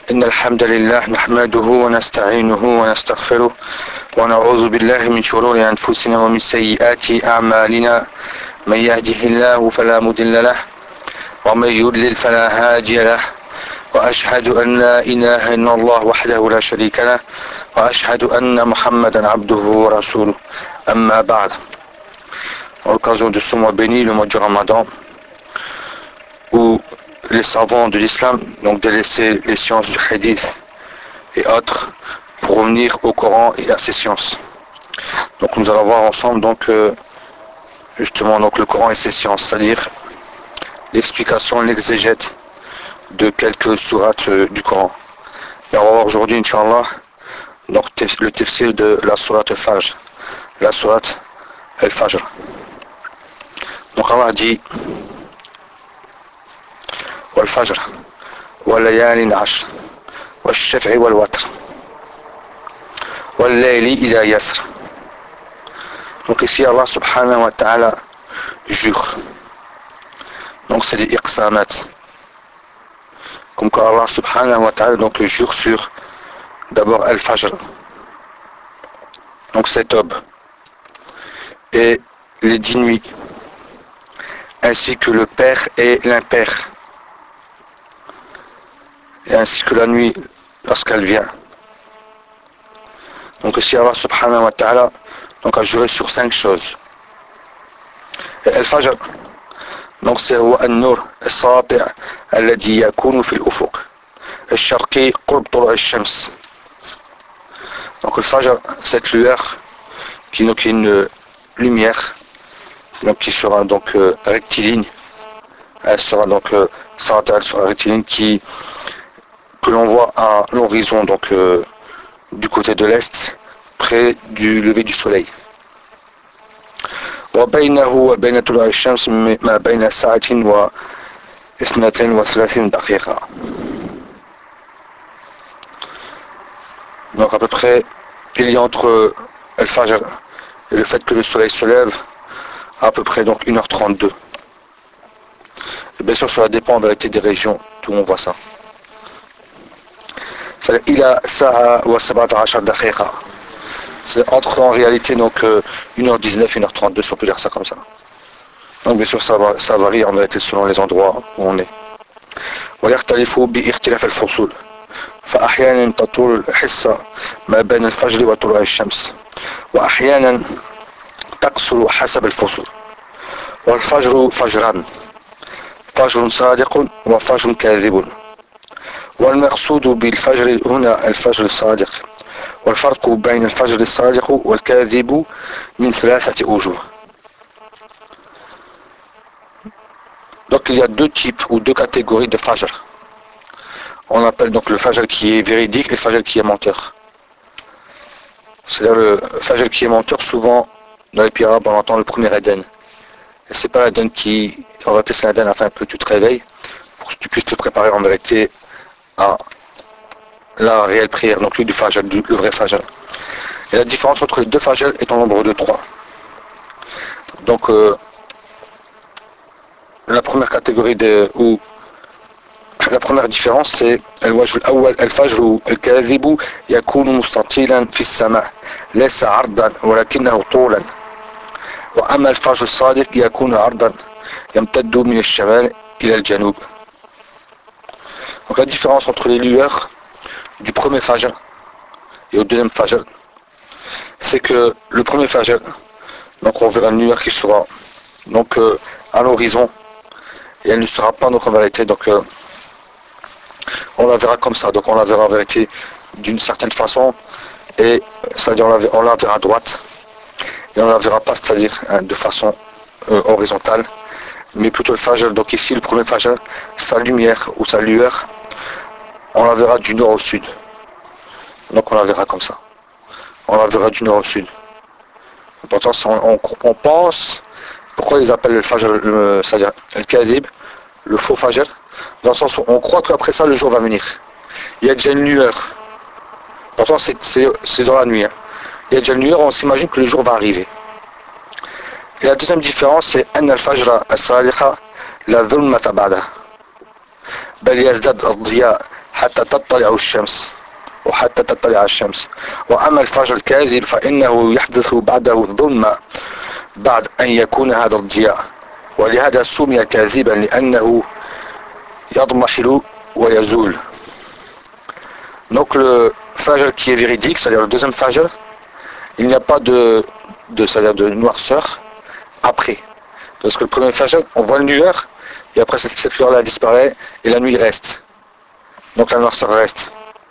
إن الحمد لله نحمده ونستعينه ونستغفره ونعوذ بالله من شرور أنفسنا ومن سيئات أعمالنا من يهده الله فلا مضل له ومن يضلل فلا هادي له وأشهد أن لا إله إلا الله وحده لا شريك له وأشهد أن محمدا عبده ورسوله أما بعد. À l'occasion de ce mois béni, le mois du Ramadan, où les savants de l'islam ont délaissé les sciences du hadith et autres pour revenir au Coran et à ces sciences. Donc nous allons voir ensemble justement le Coran et ses sciences, c'est-à-dire l'explication, l'exégète de quelques sourates du Coran. Et on va voir aujourd'hui, Inch'Allah, donc le tafsir de la sourate al-Fajr, la sourate al-Fajr. Donc Allah dit والفجر وليال عشر والشفع والوتر والليل إذا يسر. Donc ici Allah subhanahu wa ta'ala jure. Donc c'est des iqsamat. Comme quand Allah subhanahu wa ta'ala donc jure sur d'abord al-Fajr. Donc c'est aube. Et les 10 nuits. Ainsi que le père et l'impair. Et ainsi que la nuit lorsqu'elle vient. Donc ici Allah subhanahu wa ta'ala donc a juré sur 5 choses. Et al-Fajr, donc c'est an-nur as-sati' alladhi yakunu fi al-ufuq al-sharqi qurb tulu' al-shams. Donc al-Fajr, cette lueur qui est une lumière donc qui sera donc rectiligne. Elle sera donc elle sera rectiligne que l'on voit à l'horizon donc du côté de l'est près du lever du soleil. وبينه وبين طلوع الشمس ما بين ساعة و32 دقيقة. Donc à peu près il y a entre al-Fajr et le fait que le soleil se lève à peu près donc 1h32. Et bien sûr cela dépend en vérité des régions où on voit ça. C'est-à-dire il a Sa'a wa 17 daqiqa. C'est entre en réalité donc 1h19, 1h32 si on peut dire ça comme ça. Donc bien sûr ça varie en vérité selon les endroits où on est. ويختلف باختلاف الفصول فأحيانا تطول الحصة ما بين الفجر وطلوع الشمس وأحيانا تقصر حسب الفصول. والفجر فجران فجر صادق وفجر كاذب. والمقصود بالفجر هنا الفجر الصادق والفرق بين الفجر الصادق والكاذب من 3 وجوه. Donc il y a 2 types ou 2 catégories de fajr. On appelle donc le fajr qui est véridique et le fajr qui est menteur. C'est-à-dire le fajr qui est menteur, souvent dans les pays arabes on entend le premier Aden. Et c'est pas l'Aden qui, en vérité c'est l'Aden afin que tu te réveilles, pour que tu puisses te préparer en vérité à la réelle prière, donc lui du fajr, le vrai fajr. Et la différence entre les 2 fajr est en nombre de 3. Donc la première catégorie ou la première différence c'est الوجه الأول الفجر الكاذب يكون مستطيلا في السماء ليس عرضا ولكنه طولا. وأما الفجر الصادق يكون عرضا يمتد من الشمال إلى الجنوب. Donc la différence entre les lueurs du premier fajr et au deuxième fajr, c'est que le premier fajr, donc on verra une lueur qui sera donc à l'horizon et elle ne sera pas donc en vérité donc on la verra comme ça, donc on la verra en vérité d'une certaine façon et c'est-à-dire on la verra à droite et on la verra pas, c'est-à-dire de façon horizontale, mais plutôt le fajr. Donc ici le premier fajr, sa lumière ou sa lueur, on la verra du nord au sud. Donc on la verra comme ça. On la verra du nord au sud. Pourtant on pense, pourquoi ils appellent le fajr, c'est-à-dire le kadhib, le faux fajr, dans le sens où on croit qu'après ça le jour va venir. Il y a déjà une lueur. Pourtant c'est dans la nuit. Il y a déjà une lueur, on s'imagine que le jour va arriver. Et la deuxième différence c'est أن الفجر الصادق لا ظلمة بعده بل يزداد الضياء حتى تطلع الشمس وحتى تطلع الشمس. وأما الفجر الكاذب فإنه يحدث بعده الظلمة بعد أن يكون هذا الضياء، ولهذا سمي كاذبا لأنه يضمحل ويزول. Donc le fajr qui est véridique, c'est-à-dire le deuxième fajr, il n'y a pas c'est-à-dire de noirceur après. Parce que le premier fajr, on voit une lueur, et après cette lueur-là disparaît, et la nuit reste. Donc la noirceur reste.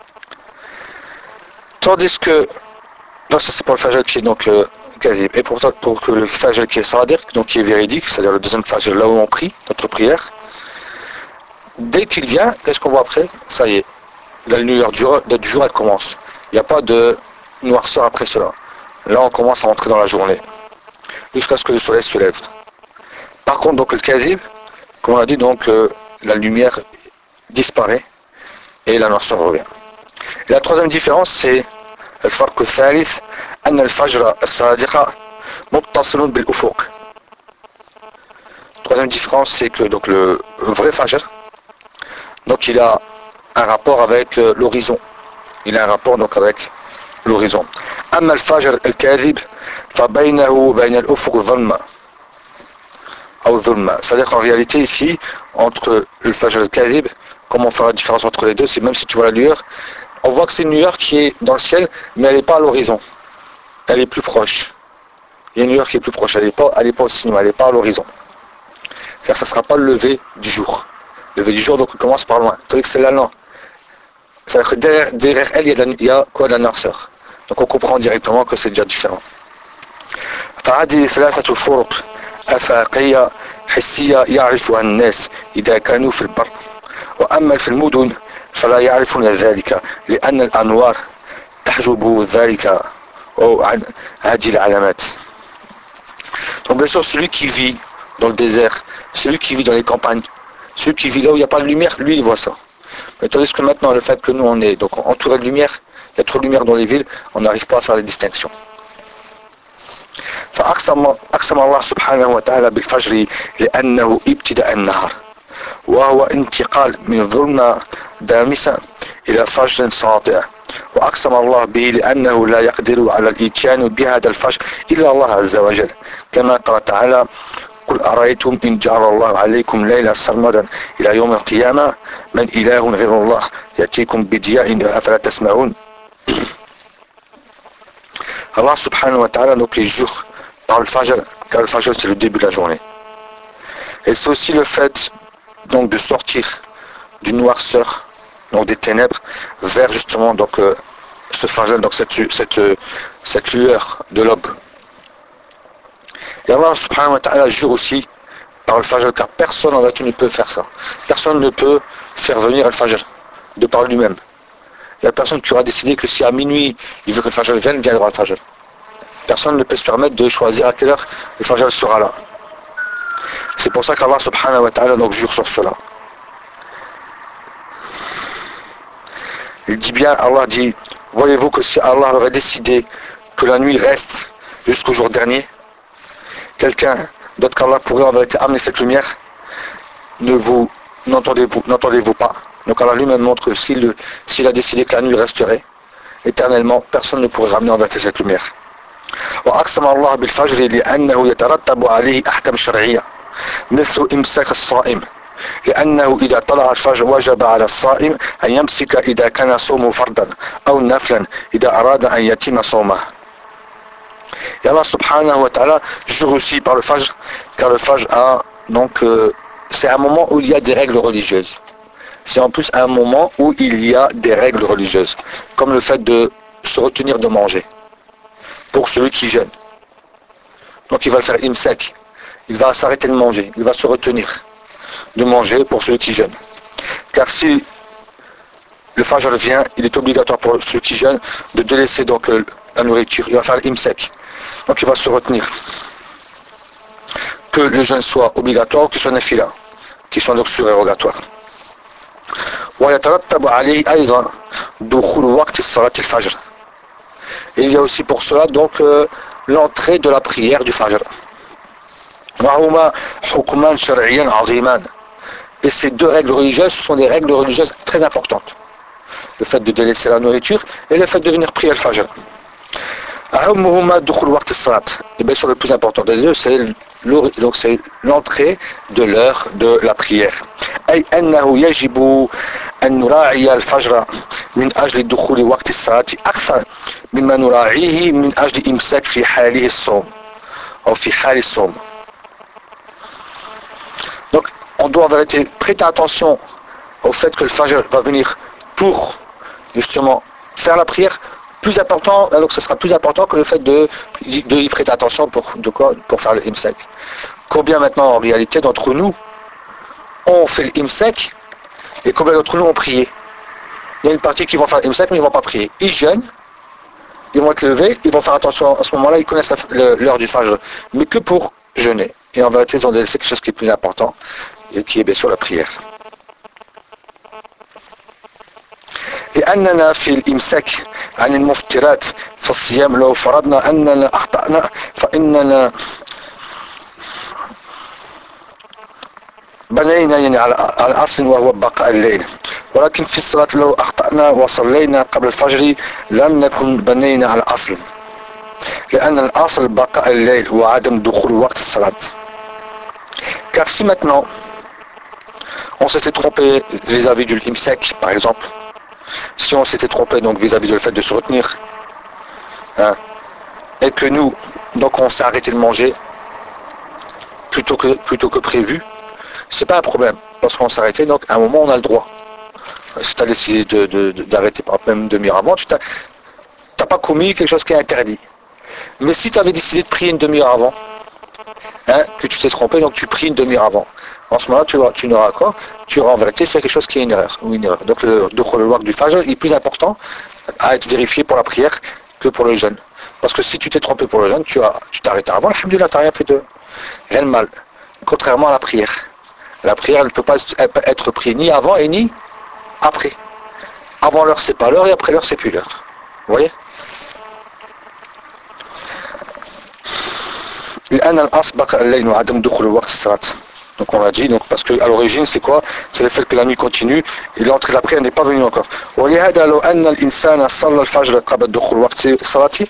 Tandis que, donc ça c'est pour le fajr qui est donc quasi. Et pour que le fajr qui est sadiq, donc qui est véridique, c'est-à-dire le deuxième fajr, là où on prie, notre prière, dès qu'il vient, qu'est-ce qu'on voit après? Ça y est, la lueur du jour elle commence. Il n'y a pas de noirceur après cela. Là on commence à rentrer dans la journée, jusqu'à ce que le soleil se lève. Par contre, donc le kazib, comme on a dit, donc la lumière disparaît et la noirceur revient. Et la troisième différence, c'est le farq al-thalith, أن الفجر الصادق متصل بالأفق. Troisième différence, c'est que donc le vrai fajr, donc il a un rapport avec l'horizon. Il a un rapport donc avec l'horizon. أما الفجر الكاذب فبينه وبين الأفق ظلمة. C'est-à-dire qu'en réalité ici, entre le fajr et le kadhib, comment on fait la différence entre les deux, c'est même si tu vois la lueur, on voit que c'est une lueur qui est dans le ciel, mais elle n'est pas à l'horizon. Elle est plus proche. Il y a une lueur qui est plus proche, elle n'est pas au cinéma, elle n'est pas à l'horizon. C'est-à-dire que ça ne sera pas le lever du jour. Le lever du jour, donc on commence par loin. C'est-à-dire que c'est là, non. C'est-à-dire que derrière elle, il y a quoi, de la noirceur. Donc on comprend directement que c'est déjà différent. فهذه ثلاثة فرق أفاقية حسية يعرفها الناس إذا كانوا في البر، وأما في المدن فلا يعرفون ذلك لأن الأنوار تحجب ذلك أو عن هذه العلامات. Donc bien sûr celui qui vit dans le désert, celui qui vit dans les campagnes, celui qui vit là où il n'y a pas de lumière, lui il voit ça. Mais tandis que maintenant le fait que nous on est donc entouré de lumière, il y a trop de lumière dans les villes, on n'arrive pas à faire les distinctions. فأقسم الله سبحانه وتعالى بالفجر لأنه ابتداء النهار، وهو انتقال من ظلمة دامسة إلى فجر ساطع. وأقسم الله به لأنه لا يقدر على الإتيان بهذا الفجر إلا الله عز وجل، كما قال تعالى: قل أرأيتم إن جعل الله عليكم ليلا سرمدا إلى يوم القيامة من إله غير الله يأتيكم بضياء أفلا تسمعون. Allah subhanahu wa ta'ala donc les jure par le fajr, car le fajr c'est le début de la journée. Et c'est aussi le fait donc de sortir d'une noirceur, donc des ténèbres, vers justement donc ce fajr, donc cette lueur de l'aube. Et Allah subhanahu wa ta'ala jure aussi par le fajr, car personne en vertu ne peut faire ça. Personne ne peut faire venir le fajr de par lui-même. Il n'y a personne qui aura décidé que si à minuit il veut que le fajr vienne, viendra le fajr. Personne ne peut se permettre de choisir à quelle heure le fajr sera là. C'est pour ça qu'Allah subhanahu wa ta'ala donc jure sur cela. Il dit bien, Allah dit: voyez-vous que si Allah aurait décidé que la nuit reste jusqu'au jour dernier, quelqu'un d'autre qu'Allah pourrait en vérité amener cette lumière, n'entendez-vous pas? Donc Allah lui-même montre que s'il a décidé que la nuit resterait éternellement, personne ne pourrait ramener en vérité cette lumière. وأقسم الله بالفجر لأنه يترتب عليه أحكام شرعية مثل إمساك الصائم، لأنه إذا طلع الفجر وجب على الصائم أن يمسك إذا كان صومه فرضا أو نفلا إذا أراد أن يتم صومه. Et Allah subhanahu wa ta'ala jure aussi par le fajr, car le fajr c'est un moment où il y a des règles religieuses. C'est en plus un moment où il y a des règles religieuses, comme le fait de se retenir de manger pour celui qui jeûne. Donc il va le faire imsak, il va s'arrêter de manger, il va se retenir de manger pour celui qui jeûne. Car si le fajr vient, il est obligatoire pour celui qui jeûne de délaisser donc la nourriture, il va faire l'imsak. Donc il va se retenir. Que le jeûne soit obligatoire ou qu'il soit nafila, qui soit donc surérogatoire. ويترتب عليه أيضا دخول وقت صلاة الفجر. Et il y a aussi pour cela donc l'entrée de la prière du fajr. وهما حكمان شرعيان عظيمان. Et ces deux règles religieuses sont des règles religieuses très importantes. le fait de délaisser la nourriture, et le fait de venir prier al-Fajr. Et bien sûr, le plus important des deux, c'est l'entrée de l'heure de la prière. أي أنه يجب أن نراعي الفجر من أجل دخول وقت الصلاة أكثر مما نراعيه من أجل إمساك في حاله الصوم أو في حال الصوم. Donc, on doit en vérité prêter attention au fait que le Fajr va venir pour justement faire la prière. Plus important, alors ce sera plus important que le fait de y prêter attention pour faire le imsak. Combien maintenant en réalité d'entre nous ont fait le imsak et combien d'entre nous ont prié? Il y a une partie qui vont faire le imsak mais ils ne vont pas prier. Ils jeûnent, ils vont être levés, ils vont faire attention à ce moment-là, ils connaissent l'heure du Fajr, mais que pour jeûner. Et en vérité, ils ont délaissé quelque chose qui est plus important, et qui est bien sûr la prière. لأننا في الإمساك عن المفترات في الصيام لو فرضنا أننا أخطأنا فإننا بنينا يعني على أصل وهو بقاء الليل ولكن في الصلاة لو أخطأنا وصلينا قبل الفجر لم نكن بنينا على أصل لأن الأصل بقاء الليل وعدم دخول وقت الصلاة. Car si maintenant on s'était trompé vis-à-vis du imsak par exemple, si on s'était trompé donc vis-à-vis du fait de se retenir, hein, et que nous, donc on s'est arrêté de manger plutôt que prévu, c'est pas un problème, parce qu'on s'est arrêté, donc à un moment on a le droit. Si tu as décidé d'arrêter par même une demi-heure avant, tu n'as pas commis quelque chose qui est interdit. Mais si tu avais décidé de prier une demi-heure avant, hein, que tu t'es trompé, donc tu pries une demi-heure avant. En ce moment-là, tu n'auras quoi? Tu auras en vérité fait quelque chose qui est une erreur. Donc le waqt du Fajr est plus important à être vérifié pour la prière que pour le jeûne. Parce que si tu t'es trompé pour le jeûne, tu t'es arrêté avant, alhamdoulilah, tu n'as rien fait rien de mal. Contrairement à la prière. La prière, elle ne peut pas être prise ni avant et ni après. Avant l'heure, c'est pas l'heure, et après l'heure, c'est plus l'heure. Vous voyez? Donc on l'a dit, donc parce que à l'origine c'est quoi? C'est le fait que la nuit continue et l'entrée de la prière n'est pas venue encore. ولهذا لو أن الإنسان صلى الفجر قبل دخول وقت الصلاة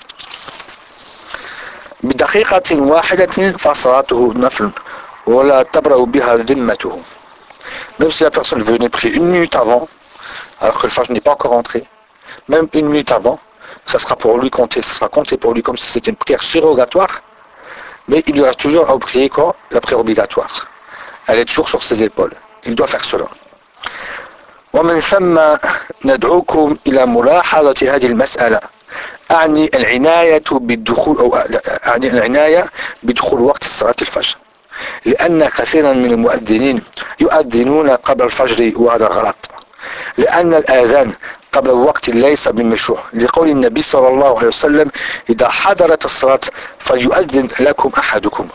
بدقيقة واحدة فصلاته نفل ولا تبرأ بها ذمته. Même si la personne venait prier une minute avant, alors que le Fajr n'est pas encore entré, même une minute avant, ça sera compté pour lui comme si c'était une prière surrogatoire. Mais il lui reste toujours à prier quoi? La prière obligatoire. Elle est toujours sur ses épaules. Il doit faire cela. ومن ثم ندعوكم إلى ملاحظة هذه المسألة. أعني العناية بدخول وقت صلاة الفجر. لأن كثيرا من المؤذنين يؤذنون قبل الفجر وهذا غلط. لأن الآذان قبل الوقت ليس بمشروع لقول النبي صلى الله عليه وسلم إذا حضرت الصلاة فليؤذن لكم أحدكم.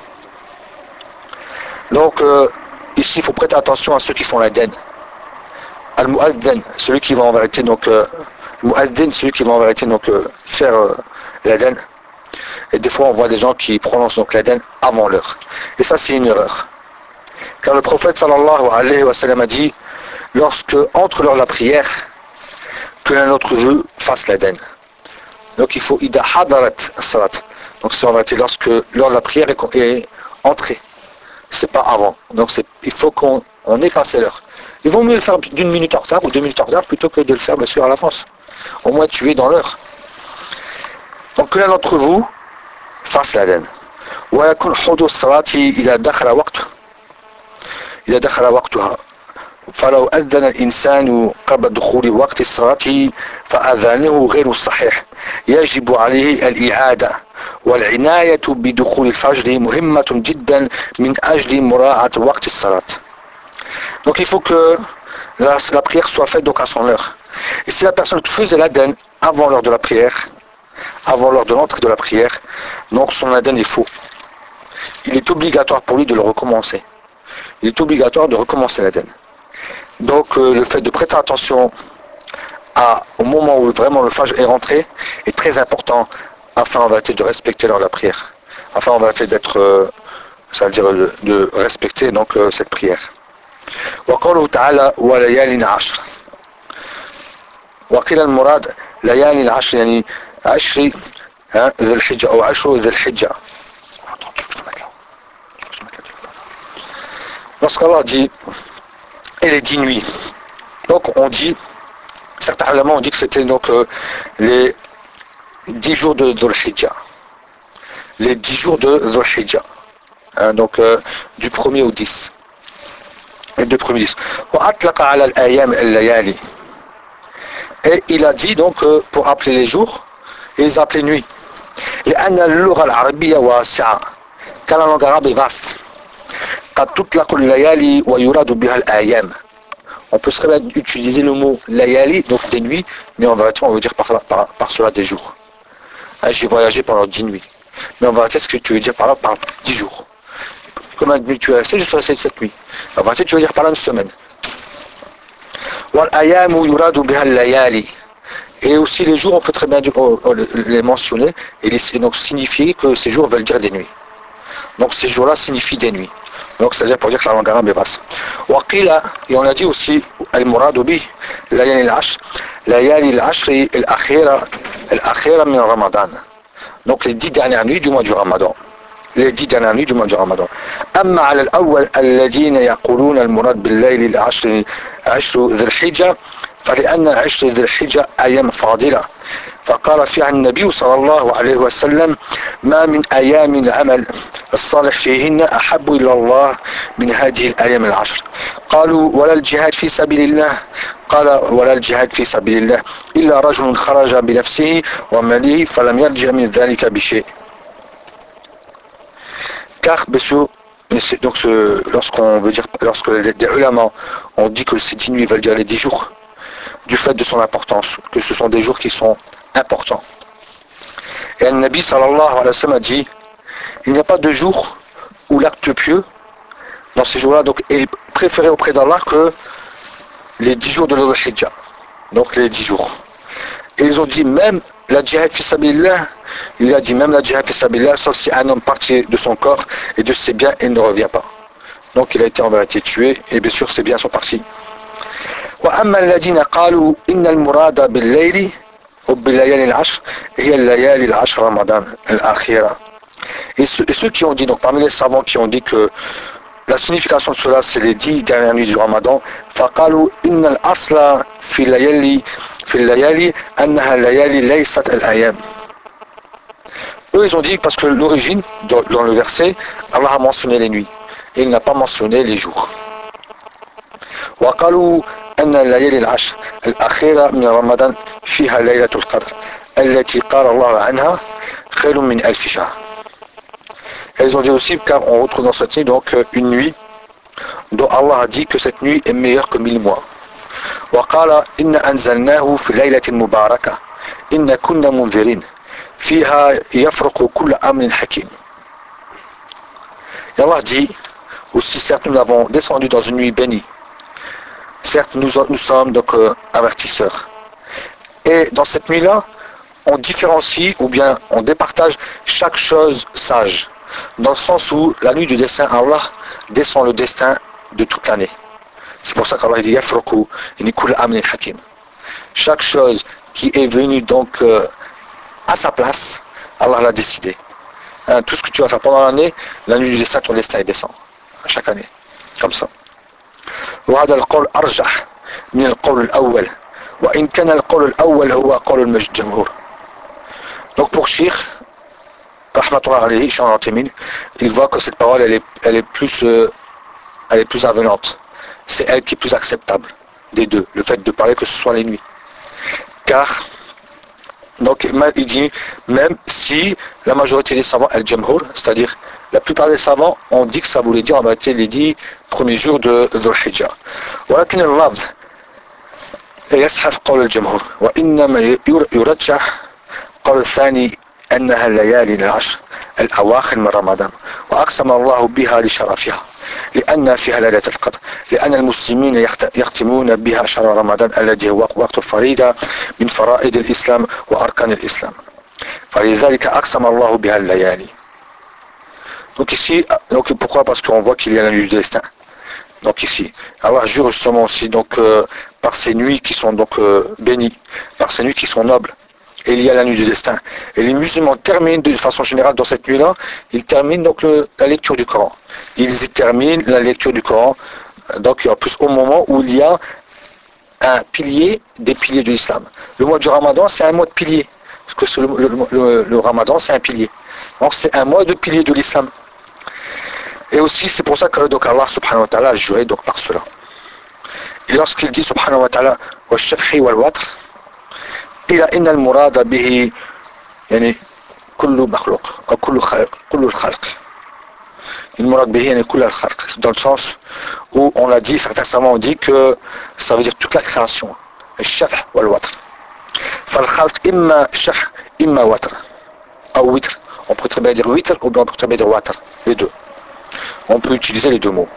Donc ici il faut prêter attention à ceux qui font l'adhan. Al-Mu'adhan, celui qui va en vérité donc Mu'adhin, celui qui va en vérité donc faire l'adhan. Et des fois on voit des gens qui prononcent donc l'adhan avant l'heure. Et ça c'est une erreur. Car le prophète sallallahu alayhi wa sallam a dit lorsque entre l'heure de la prière que l'un d'entre vous fasse l'adhan. Donc il faut ida hadarat salat. Donc c'est en vérité lorsque l'heure de la prière est entrée. C'est pas avant. Donc il faut qu'on ait passé l'heure. Il vaut mieux le faire d'une minute en retard ou 2 minutes en retard plutôt que de le faire bien sûr à l'avance. Au moins tu es dans l'heure. Donc que l'un d'entre vous fasse l'adhan. ويكون حدوث الصلاة إذا دخل وقتها. فلو أذن الإنسان قبل دخول وقت الصلاة فأذانه غير صحيح يجب عليه الإعادة والعناية بدخول الفجر مهمة جدا من أجل مراعاة وقت الصلاة. Donc il faut que la prière soit faite donc à son heure. Et si la personne faisait l'adhan avant l'heure de la prière, avant l'heure de l'entrée de la prière, donc son adhan est faux. Il est obligatoire pour lui de le recommencer. Il est obligatoire de recommencer l'adhan. Donc le fait de prêter attention au moment où vraiment le Fajr est rentré est très important afin en vérité de respecter l'heure de la prière. Afin en vérité d'être, ça veut dire de respecter donc cette prière. وقوله تعالى وليال عشر. وقيل المراد ليالي العشر يعني عشر ذي الحجة أو عشر ذي الحجة. Lorsqu'Allah dit et les 10 nuits, donc on dit, certains éléments ont dit que c'était donc les 10 jours de Dhul Hijjah, les 10 jours de Dhul Hijjah, donc du 1er au 10, les deux premiers 10. Et il a dit donc pour appeler les jours, et les appeler nuit. لأن اللغة العربية واسعة، car la langue arabe est vaste. قد تطلق الليالي ويراد بها الأيام. On peut très bien utiliser le mot layali, donc des nuits, mais en vérité on veut dire par cela des jours. J'ai voyagé pendant 10 nuits, mais en vérité ce que tu veux dire par là par 10 jours. Combien de nuits tu es resté? Je suis resté 7 nuits. En vérité tu veux dire par là une semaine. والأيام يراد بها الليالي. Et aussi les jours on peut très bien les mentionner et donc signifier que ces jours veulent dire des nuits. Donc ces jours-là signifient des nuits. Donc c'est-à-dire pour dire que la langue arabe est vaste. وقيل, et on a dit aussi المراد به ليالي العشر ليالي العشر الأخيرة من رمضان. Donc les 10 dernières nuits du mois du Ramadan. Les 10 dernières nuits du mois du Ramadan. أما على الأول الذين يقولون المراد بالليل العشر عشر ذي الحجة فلأن عشر ذي الحجة أيام فاضلة فقال فيها النبي صلى الله عليه وسلم ما من أيام العمل الصالح فيهن أحب إلى الله من هذه الأيام العشر. قالوا ولا الجهاد في سبيل الله قال ولا الجهاد في سبيل الله إلا رجل خرج بنفسه وماله فلم يرجع من ذلك بشيء. Car donc lorsque les ulama ont dit que ces 10 nuits veulent dire les 10 jours, du fait de son importance, que ce sont des jours qui sont importants. Et le Nabi sallallahu alayhi wa sallam a dit, il n'y a pas de jour où l'acte pieux dans ces jours-là donc, est préféré auprès d'Allah que les 10 jours de Dhul Hijjah, donc les 10 jours. Et ils ont dit même la djihad fi sabilillah, il a dit même la djihad fi sabilillah, sauf si un homme partit de son corps et de ses biens et ne revient pas. Donc il a été en vérité tué et bien sûr ses biens sont partis. وأما الذين قالوا إن المراد بالليل وبالليالي العشر هي الليالي العشر رمضان الأخيرة. Et ceux qui ont dit, donc parmi les savants qui ont dit que la signification de cela c'est les 10 dernières nuits du Ramadan, فقالوا إن الأصل في الليالي أنها الليالي ليست الأيام. Eux ils ont dit parce que l'origine dans le verset Allah a mentionné les nuits et il n'a pas mentionné les jours. وقالوا أن الليالي العشر الأخيرة من رمضان فيها ليلة القدر التي قال الله عنها خير من ألف شهر. Elles ont dit aussi car on retrouve dans cette nuit donc une nuit dont Allah a dit que cette nuit est meilleure que 1000 mois. وقال إن أنزلناه في ليلة مباركة إن كنا منذرين فيها يفرق كل أمر حكيم. Et Allah dit aussi certes nous l'avons descendu dans une nuit bénie. Certes, nous sommes donc avertisseurs. Et dans cette nuit-là, on différencie ou bien on départage chaque chose sage. Dans le sens où la nuit du destin, Allah descend le destin de toute l'année. C'est pour ça qu'Allah dit Yafruku Nikul Amni Hakim. Chaque chose qui est venue donc à sa place, Allah l'a décidé. Tout ce que tu vas faire pendant l'année, la nuit du destin, ton destin il descend. À chaque année. Comme ça. وهذا القول أرجح من القول الأول وإن كان القول الأول هو قول الجمهور. Donc pour Cheikh rahmatullah alayhi, il voit que cette parole elle est plus avenante. C'est elle qui est plus acceptable des deux, le fait de parler que ce soit les nuits. Car donc il dit même si la majorité des savants al-jamhur, c'est-à-dire la plupart des savants ont dit que ça voulait dire en réalité les 10 premiers jours de Dhul Hijjah. ولكن اللفظ يسحف قول الجمهور وإنما يرجح قول الثاني أنها الليالي العشر الأواخر من رمضان وأقسم الله بها لشرفها لأن فيها ليلة القدر لأن المسلمين يختمون بها شهر رمضان الذي هو وقت فريدة من فرائض الإسلام وأركان الإسلام فلذلك أقسم الله بها الليالي. Donc ici, donc pourquoi? Parce qu'on voit qu'il y a la nuit du destin. Donc ici, Allah jure justement aussi donc par ces nuits qui sont donc bénies, par ces nuits qui sont nobles. Et il y a la nuit du destin. Et les musulmans terminent de façon générale dans cette nuit-là, ils terminent donc la lecture du Coran. Ils y terminent la lecture du Coran, donc en plus au moment où il y a un pilier des piliers de l'islam. Le mois du Ramadan, c'est un mois de pilier. Parce que le Ramadan, c'est un pilier. Donc c'est un mois de pilier de l'islam. Et aussi, c'est pour ça que donc Allah subhanahu wa ta'ala a juré donc par cela. Et lorsqu'il dit subhanahu wa ta'ala وَالشَّفْحِ وَالْوَتْرِ قِيلَ إِنَّ الْمُرَادَ بِهِ يعني كل مخلوق أو كل الخلق. المراد به يعني كل الخلق. Dans le sens où on l'a dit, certains savants ont dit que ça veut dire toute la création. الشفح والوتر. فالخلق إما شفح إما وتر أو وتر. On peut très bien dire witr ou bien on peut très bien dire water. Les deux. On peut utiliser les deux mots.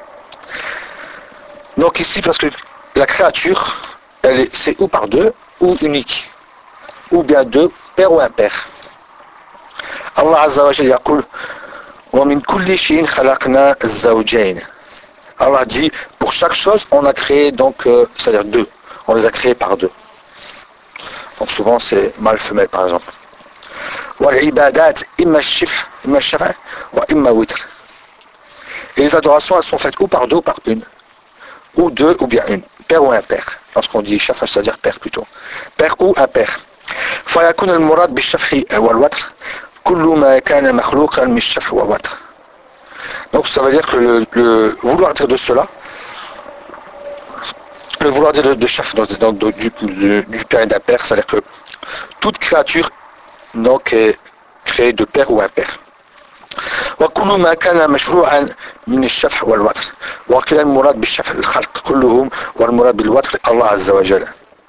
Donc ici, parce que la créature, c'est ou par deux, ou unique. Ou bien deux, père ou impair. Allah Azza wa Jalla yaqul وَمِن كُلِّ شَيْءٍ خَلَقْنَا الزَّوْجَيْنِ. Allah dit, pour chaque chose, on a créé donc, c'est-à-dire deux. On les a créés par deux. Donc souvent c'est mâle femelle par exemple. وَالْعِبَادَاتِ إِمَّا الشِّفْحِ إِمَّا الشَّفْعِ وَإِمَّا وِتْرِ. Et les adorations, elles sont faites ou par deux ou par une. Ou deux ou bien une. Père ou impair. Lorsqu'on dit shaf'a, c'est-à-dire père plutôt. Père ou impair. فيكون المراد بالشفح والوتر كل ما كان مخلوقا من الشفح والوتر. Donc ça veut dire que le vouloir dire de cela, le vouloir dire de shaf, donc du père et d'un père, c'est-à-dire que toute créature donc est créée de père ou impair. وكل ما كان مشروعا من الشفح والوتر وقيل المراد بالشفح الخلق كلهم والمراد بالوتر الله عز وجل.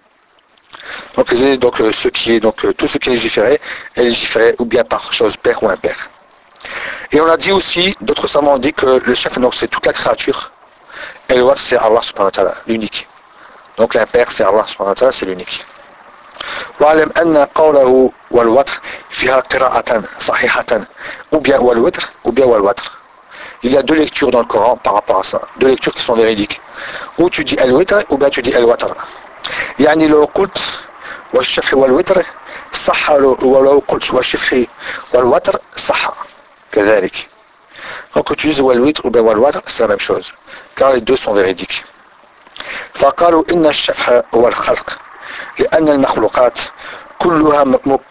Donc ce qui est donc tout ce qui est légiféré ou bien par chose père ou impair. Et on a dit aussi, d'autres savants ont dit que le chef donc c'est toute la créature et le watr c'est Allah subhanahu wa ta'ala, l'unique. Donc l'impair c'est Allah subhanahu wa ta'ala, c'est l'unique. واعلم أن قوله والوتر فيها قراءة صحيحة ou bien والوتر ou bien والوتر. Il y a deux lectures dans le Coran par rapport à ça, deux lectures qui sont véridiques. Ou tu dis al-witr ou bien tu dis al-watr. يعني لو قلت والشفح والوتر صح ولو قلت والشفح والوتر صح كذلك. Donc tu utilises والوتر ou bien والوتر, c'est la même chose car les deux sont véridiques. فقالوا إن الشفح هو الخلق لأن المخلوقات كلها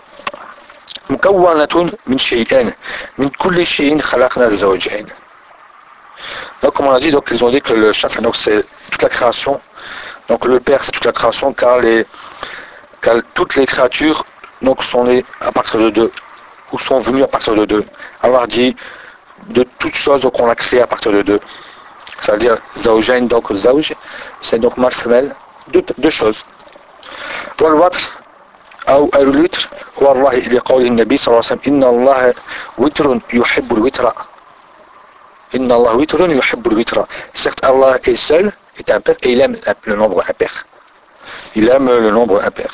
مكونة من شيئين من كل شيء خلقنا الزوجين. Donc comme on a dit, donc ils ont dit que le shaf donc c'est toute la création. Donc le père c'est toute la création car toutes les créatures donc sont nées à partir de deux ou sont venues à partir de deux. Allah dit de toutes choses donc on a créé à partir de deux. Ça veut dire zawjain donc zawj c'est donc mâle femelle deux choses. والوتر أو الوتر هو الله لقول النبي صلى الله عليه وسلم إن الله وتر يحب الوتر. إن الله وتر يحب الوتر. Certes Allah est seul, est impair et il aime le nombre impair. Il aime le nombre impair.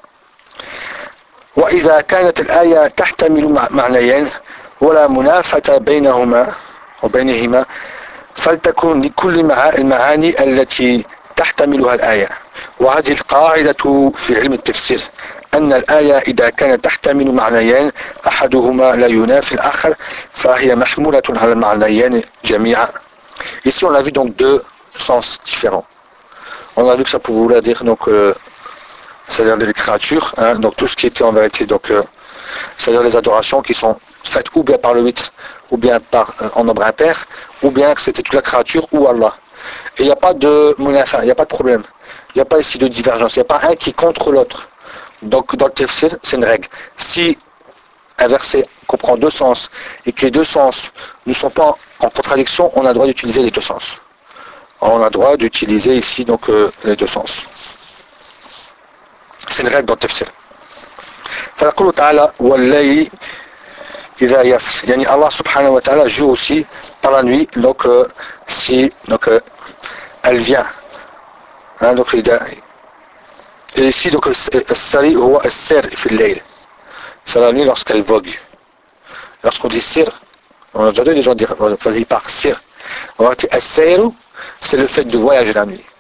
وإذا كانت الآية تحتمل معنيين ولا منافة بينهما وبينهما فلتكن لكل المعاني التي تحتملها الآية. وهذه القاعدة في علم التفسير أن الآية إذا كانت تحتمل معنيين أحدهما لا ينافي الآخر فهي محمولة على المعنيين جميعا. Ici on a vu donc deux sens différents. On a vu que ça pouvait vouloir dire donc c'est-à-dire les créatures, hein, donc tout ce qui était en vérité donc c'est-à-dire les adorations qui sont faites ou bien par le witr ou bien par en nombre impair ou bien que c'était toute la créature ou Allah. Et il n'y a pas de munafa, il n'y a pas de problème. Il n'y a pas ici de divergence, il n'y a pas un qui est contre l'autre. Donc dans le tafsir, c'est une règle. Si un verset comprend deux sens et que les deux sens ne sont pas en contradiction, on a le droit d'utiliser les deux sens. On a le droit d'utiliser ici donc les deux sens. C'est une règle dans le tafsir. فيقول تعالى والليل إذا يسر. يعني Allah subhanahu wa ta'ala joue aussi par la nuit donc si donc elle vient. Hein, donc et ici donc السري هو السير في الليل. C'est la nuit lorsqu'elle vogue. Lorsqu'on dit sir, on a déjà des gens dire vas-y par sir. On va dire السير c'est le fait de voyager la nuit.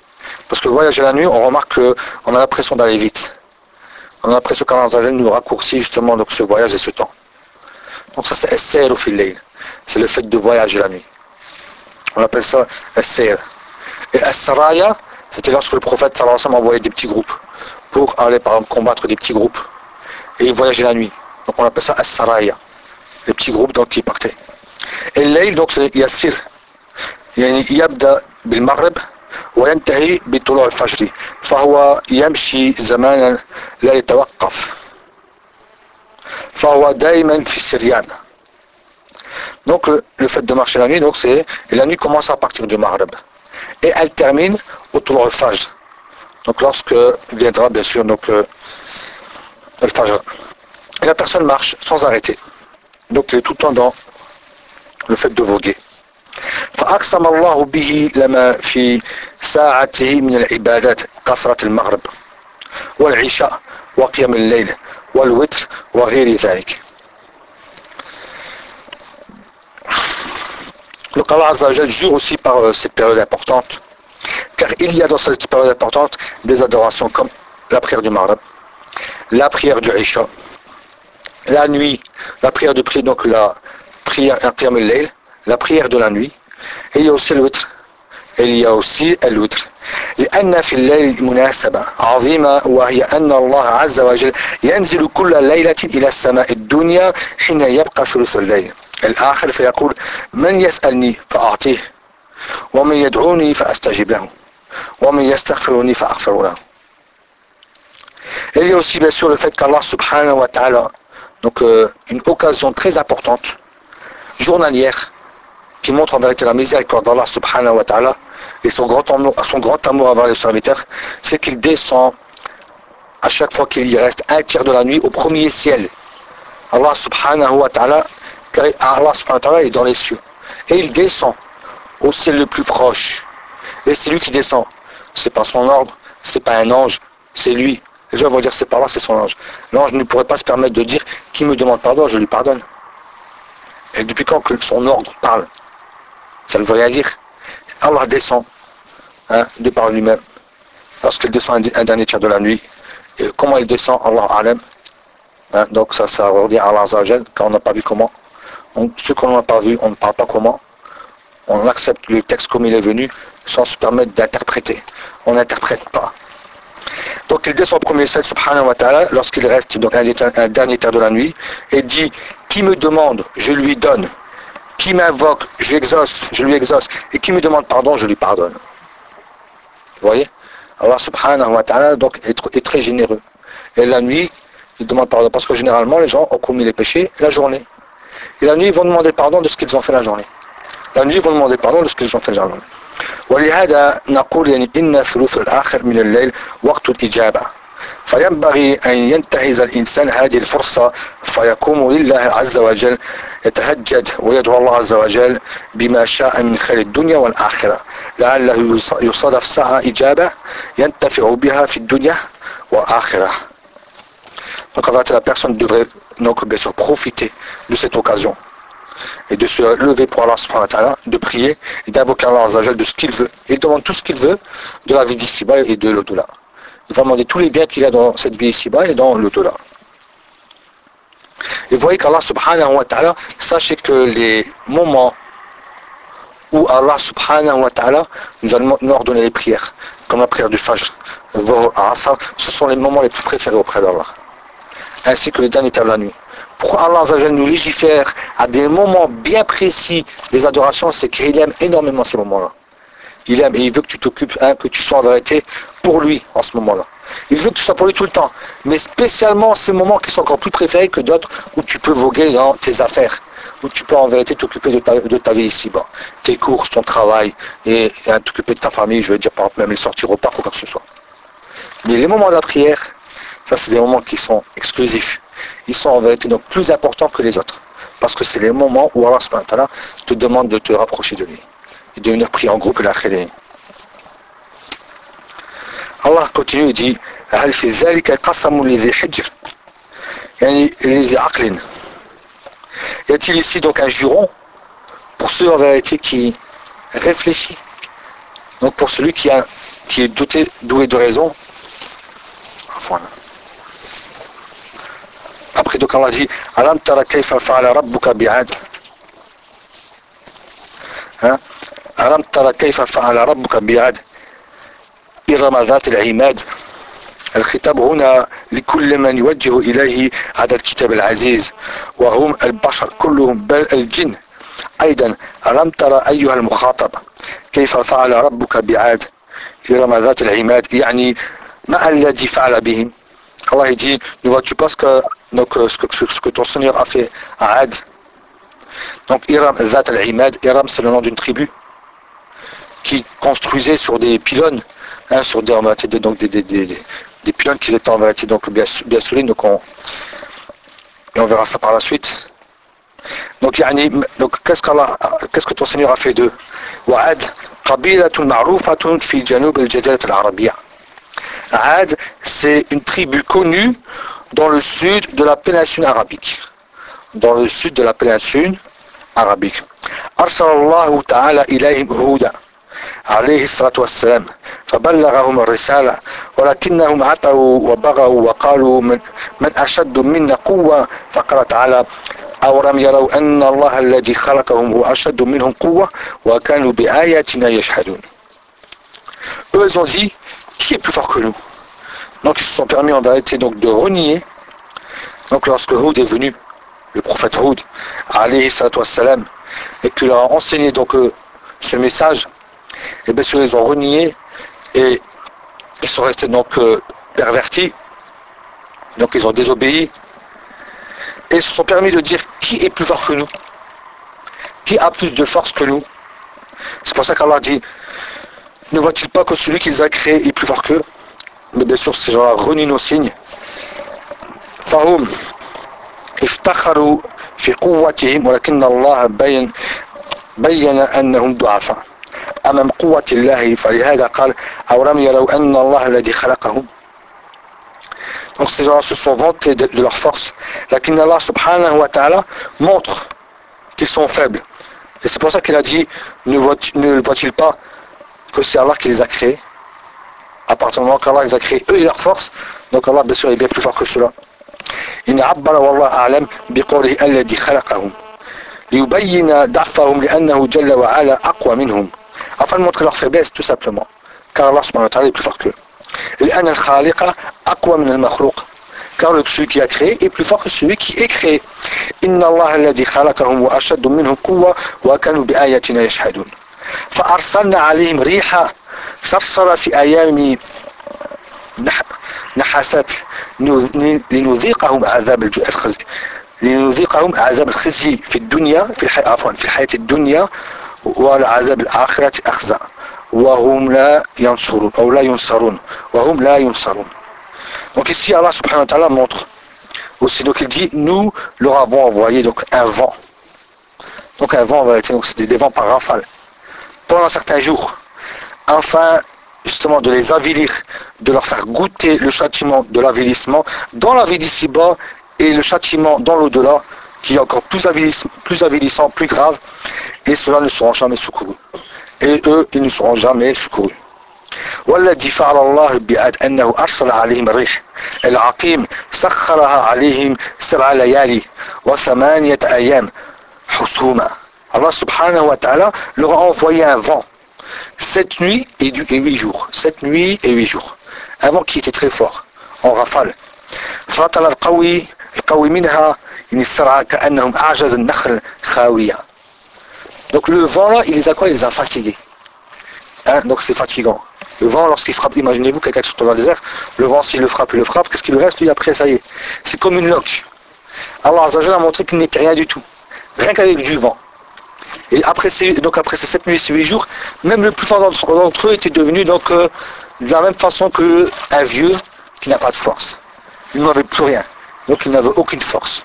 Parce que voyager la nuit, on remarque qu'on a l'impression d'aller vite. On a l'impression qu'Allah nous raccourcit justement donc, ce voyage et ce temps. Donc ça c'est as-sayr fil layl. C'est le fait de voyager la nuit. On appelle ça as-sayr. Et as-saraya, c'était lorsque le prophète sallallahu alayhi wa sallam envoyait des petits groupes pour aller par exemple combattre des petits groupes. Et il voyageait la nuit. Donc on appelle ça as-saraya. Les petits groupes donc qui partaient. Et le layl donc c'est yassir. يعني يبدأ بالمغرب وينتهي بطلوع الفجر فهو يمشي زمانا لا يتوقف فهو دائما في السريان. Donc le fait de marcher la nuit, donc c'est la nuit commence à partir du Maghreb et elle termine au Tulu' al-Fajr. Donc lorsque viendra bien sûr donc le Fajr. Et la personne marche sans arrêter. Donc il est tout le temps dans le fait de voguer. فأقسم الله به لما في ساعته من العبادات كثرة المغرب والعشاء وقيام الليل والوتر وغير ذلك. Donc Allah Azza wa Jal jure aussi par cette période importante, car il y a dans cette période importante des adorations comme la prière du Maghrib, la prière du Isha, la nuit, la prière de prière, donc la prière Qiyam al-Layl, la prière de la nuit, et il y a aussi le witr, et il y a aussi le witr. لأن في الليل مناسبة عظيمة وهي أن الله عز وجل ينزل كل ليلة إلى السماء الدنيا حين يبقى ثلث الليل الآخر فيقول من يسألني فأعطيه ومن يدعوني فأستجيب له ومن يستغفرني فأغفر له. Il y a aussi bien sûr le fait qu'Allah subhanahu wa ta'ala, donc une occasion très importante, journalière, qui montre en vérité la miséricorde d'Allah subhanahu wa ta'ala et son grand amour envers les serviteurs, c'est qu'il descend à chaque fois qu'il y reste un tiers de la nuit au premier ciel. Allah subhanahu wa ta'ala est dans les cieux. Et il descend au ciel le plus proche. Et c'est lui qui descend. C'est pas son ordre, c'est pas un ange, c'est lui. Les gens vont dire c'est pas là, c'est son ange. L'ange ne pourrait pas se permettre de dire qui me demande pardon, je lui pardonne. Et depuis quand que son ordre parle? Ça ne veut rien dire. Allah descend de par lui-même lorsqu'il descend un dernier tiers de la nuit. Et comment il descend, Allah alam. Donc ça revient à Allah Azza wa Jal, car on n'a pas vu comment. Donc ce qu'on n'a pas vu, on ne parle pas comment. On accepte le texte comme il est venu sans se permettre d'interpréter. On n'interprète pas. Donc il descend au premier ciel subhanahu wa ta'ala lorsqu'il reste donc un dernier tiers de la nuit et dit qui me demande, je lui donne. Qui m'invoque, je lui exauce. Et qui me demande pardon, je lui pardonne. Vous voyez? Allah subhanahu wa ta'ala donc est très généreux. Et la nuit, il demande pardon. Parce que généralement, les gens ont commis les péchés la journée. Et la nuit, ils vont demander pardon de ce qu'ils ont fait la journée. La nuit, ils vont demander pardon de ce qu'ils ont fait la journée. ولهذا نقول يعني إن ثلث الآخر من الليل وقت الإجابة فينبغي أن ينتهز الإنسان هذه الفرصة فيقوم لله عز وجل يتهجد ويدعو الله عز وجل بما شاء من خير الدنيا والآخرة لعله يصادف ساعة إجابة ينتفع بها في الدنيا والآخرة. Donc en fait la personne devrait donc bien sûr profiter de cette occasion et de se lever pour Allah subhanahu wa ta'ala, de prier et d'invoquer Allah azza wa jal de ce qu'il veut. Il demande tout ce qu'il veut de la vie d'ici-bas et de l'au-delà. Il va demander tous les biens qu'il a dans cette vie ici-bas et dans l'au-delà. Et vous voyez qu'Allah subhanahu wa ta'ala, sachez que les moments où Allah subhanahu wa ta'ala nous a ordonné les prières, comme la prière du Fajr, ce sont les moments les plus préférés auprès d'Allah, ainsi que les derniers tiers de la nuit. Pourquoi Allah nous légifère à des moments bien précis des adorations? C'est qu'il aime énormément ces moments-là. Il aime et il veut que tu t'occupes, que tu sois en vérité pour lui en ce moment-là. Il veut que tu sois pour lui tout le temps. Mais spécialement ces moments qui sont encore plus préférés que d'autres où tu peux voguer dans tes affaires, où tu peux en vérité t'occuper de ta vie ici-bas. Tes courses, ton travail, et t'occuper de ta famille, je veux dire par exemple même les sorties au parc ou quoi que ce soit. Mais les moments de la prière, ça c'est des moments qui sont exclusifs. Ils sont en vérité donc plus importants que les autres. Parce que c'est les moments où Allah subhanahu wa ta'ala te demande de te rapprocher de lui. Et de venir prier en groupe et la khélé. Allah continue et dit هل في ذلك قسم لذي حجر يعني لذي عقل. Y a-t-il ici donc un juron pour ceux en vérité qui réfléchit, donc pour celui qui a qui est doué de raison. Après donc Allah dit Alam tara kayfa fa'ala rabbuka bi'ad. ألم ترى كيف فعل ربك بعاد إرم ذات العماد. الخطاب هنا لكل من يوجه إليه هذا الكتاب العزيز وهم البشر كلهم بل الجن أيضا. ألم ترى أيها المخاطب كيف فعل ربك بعاد إرم ذات العماد يعني ما الذي فعل بهم. Allah dit ne vois-tu pas ce que ton Seigneur a fait à Ad. Donc Iram Zat al-Imad, Iram c'est le nom d'une tribu qui construisait sur des pylônes, sur des pylônes qui étaient en vérité donc bien solides, et on verra ça par la suite. Donc qu'est-ce que ton Seigneur a fait d'eux. Wa'ad qabilatun ma'rufatun fi janub al-jazirat al-arabiyya. Ad, c'est une tribu connue dans le sud de la péninsule arabique. Dans le sud de la péninsule arabique. أرسل الله تعالى إليهم هودا عليه الصلاة والسلام فبلغهم الرسالة ولكنهم عتوا وبغوا وقالوا من أشد منا قوة. فقال تعالى أولم يروا أن الله الذي خلقهم هو أشد منهم قوة وكانوا بآياتنا يجحدون. Eux ils ont dit qui est plus fort que nous. Donc ils se sont permis en vérité donc de renier. Donc lorsque Houd est venu, le prophète Houd, alayhi salatu wassalam, et qu'il leur a enseigné donc ce message, et bien sûr ils ont renié et ils sont restés donc pervertis, donc ils ont désobéi et ils se sont permis de dire qui est plus fort que nous, qui a plus de force que nous. C'est pour ça qu'Allah dit ne voit-il pas que celui qu'ils a créé est plus fort qu'eux. Mais bien sûr ces gens-là renient nos signes. Fahum افتخروا في قوتهم ولكن الله بين أنهم ضعفاء أمام قوة الله فلهذا قال أولم يروا أن الله الذي خلقهم. Donc ces gens se sont vantés de leur force. Lakin Allah subhanahu wa ta'ala montre qu'ils sont faibles. Et c'est pour ça qu'il a dit ne voit-il pas que c'est Allah qui les a créés. À partir du moment qu'Allah les a créés eux et leur force, donc Allah bien sûr est bien plus fort que cela. إن عبر والله أعلم بقوله الذي خلقهم ليبين ضعفهم لأنه جل وعلا أقوى منهم afin de montrer leur faiblesse tout simplement car Allah subhanahu wa ta'ala est plus fort qu'eux. لأن الخالق أقوى من المخلوق car celui qui a créé est plus fort que celui qui est créé. إن الله الذي خلقهم وأشد منهم قوة وكانوا بآياتنا يشهدون. فأرسلنا عليهم ريحا صرصر في أيام نحاسات لنذيقهم عذاب الخزي في الدنيا في الحياة الدنيا والعذاب الآخرة أخزى وهم لا ينصرون أو لا ينصرون وهم لا ينصرون. Donc ici Allah subhanahu wa ta'ala montre aussi, donc il dit nous leur avons envoyé donc un vent. Donc un vent en vérité, donc c'était des vents par rafale pendant certains jours, afin justement de les avilir, de leur faire goûter le châtiment de l'avilissement dans la vie d'ici-bas et le châtiment dans l'au-delà qui est encore plus avilissant, plus grave, et ceux-là ne seront jamais secourus. Et eux, ils ne seront jamais secourus. والذي فعل الله بعاد أنه أرسل عليهم الريح العقيم سخرها عليهم 7 ليالي و8 أيام حسوما. Allah subhanahu wa ta'ala leur a envoyé un vent 7 nuits et 8 jours. 7 nuits et 8 jours. Un vent qui était très fort, en rafale. فَطَلَ الْقَوِي مِنْهَا إِنِ السَّرْعَ كَأَنَّهُمْ أَعْجَزَ النَّخْلِ خَاوِيَةً. Donc le vent là, il les a quoi? Il les a fatigués. Donc c'est fatigant. Le vent, lorsqu'il frappe, imaginez-vous quelqu'un qui est dans le désert, le vent s'il le frappe, qu'est-ce qu'il lui reste lui après? Ça y est. C'est comme une loque. Allah Azza wa Jalla a montré qu'il n'était rien du tout. Rien qu'avec du vent. Et après ces 7 nuits et ces 8 jours, même le plus fort d'entre eux était devenu donc de la même façon qu'un vieux qui n'a pas de force. Il n'avait plus rien. Donc il n'avait aucune force.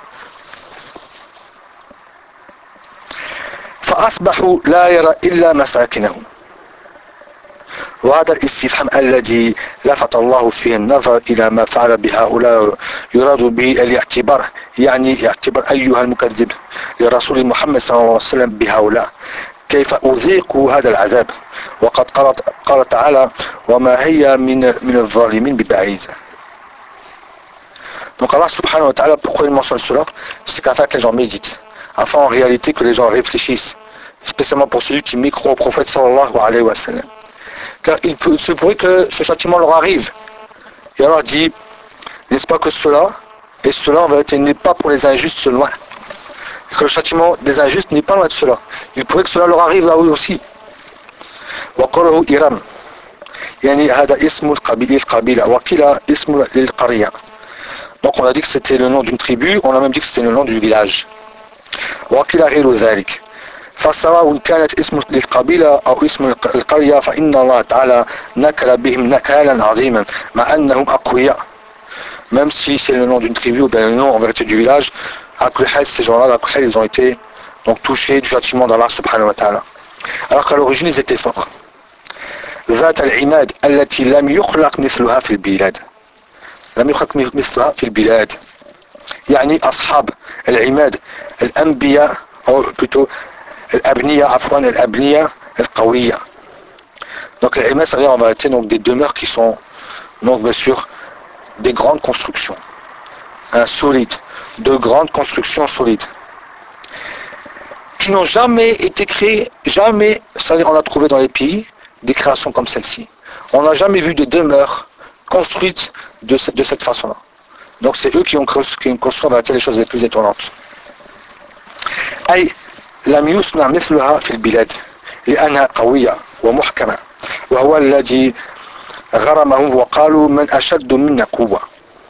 فأصبحوا لا يرى إلا مساكنهم. وهذا الاستفهام الذي لفت الله فيه النظر إلى ما فعل بهؤلاء يراد به الاعتبار، يعني اعتبار أيها المكذب لرسول محمد صلى الله عليه وسلم بهؤلاء كيف أذيق هذا العذاب وقد قال تعالى وما هي من الظالمين ببعيد. Donc Allah subhanahu wa ta'ala, pourquoi il mentionne cela? C'est qu'afin que les gens méditent, afin en réalité que les gens réfléchissent, spécialement pour celui qui mécroit au prophète sallallahu alayhi wa sallam. Car il se pourrait que ce châtiment leur arrive. Et alors dit, n'est-ce pas que cela, et cela en vérité n'est pas pour les injustes loin. Et que le châtiment des injustes n'est pas loin de cela. Il pourrait que cela leur arrive là aussi. وقاله إرم يعني هذا اسم القبيلة وقيل اسم للقرية. Donc on a dit que c'était le nom d'une tribu, on a même dit que c'était le nom du village. وقيل غير ذلك. فسواء كانت اسم للقبيلة أو اسم القرية فإن الله تعالى نكل بهم نكالا عظيما مع أنهم أقوياء. Même si c'est le nom d'une tribu ou bien le nom en vérité du village, ces gens-là, ils ont été donc touchés du châtiment d'Allah subhanahu wa ta'ala. Alors qu'à l'origine ils étaient forts. ذات العماد التي لم يخلق مثلها في البلاد. لم يخلق مثلها في البلاد. يعني أصحاب العماد الأنبياء أو plutôt الأبنية عفوا الأبنية القوية. Donc les imad, ça veut dire en vérité donc des demeures qui sont donc bien sûr des grandes constructions, solides, de grandes constructions solides, qui n'ont jamais été créées, jamais, c'est-à-dire on a trouvé dans les pays des créations comme celle-ci. On n'a jamais vu de demeures construites de cette façon-là. Donc c'est eux qui ont construit les choses les plus étonnantes. أي لم يصنع مثلها في البلاد لأنها قوية ومحكمة وهو الذي غرمهم وقالوا من أشد منا قوة.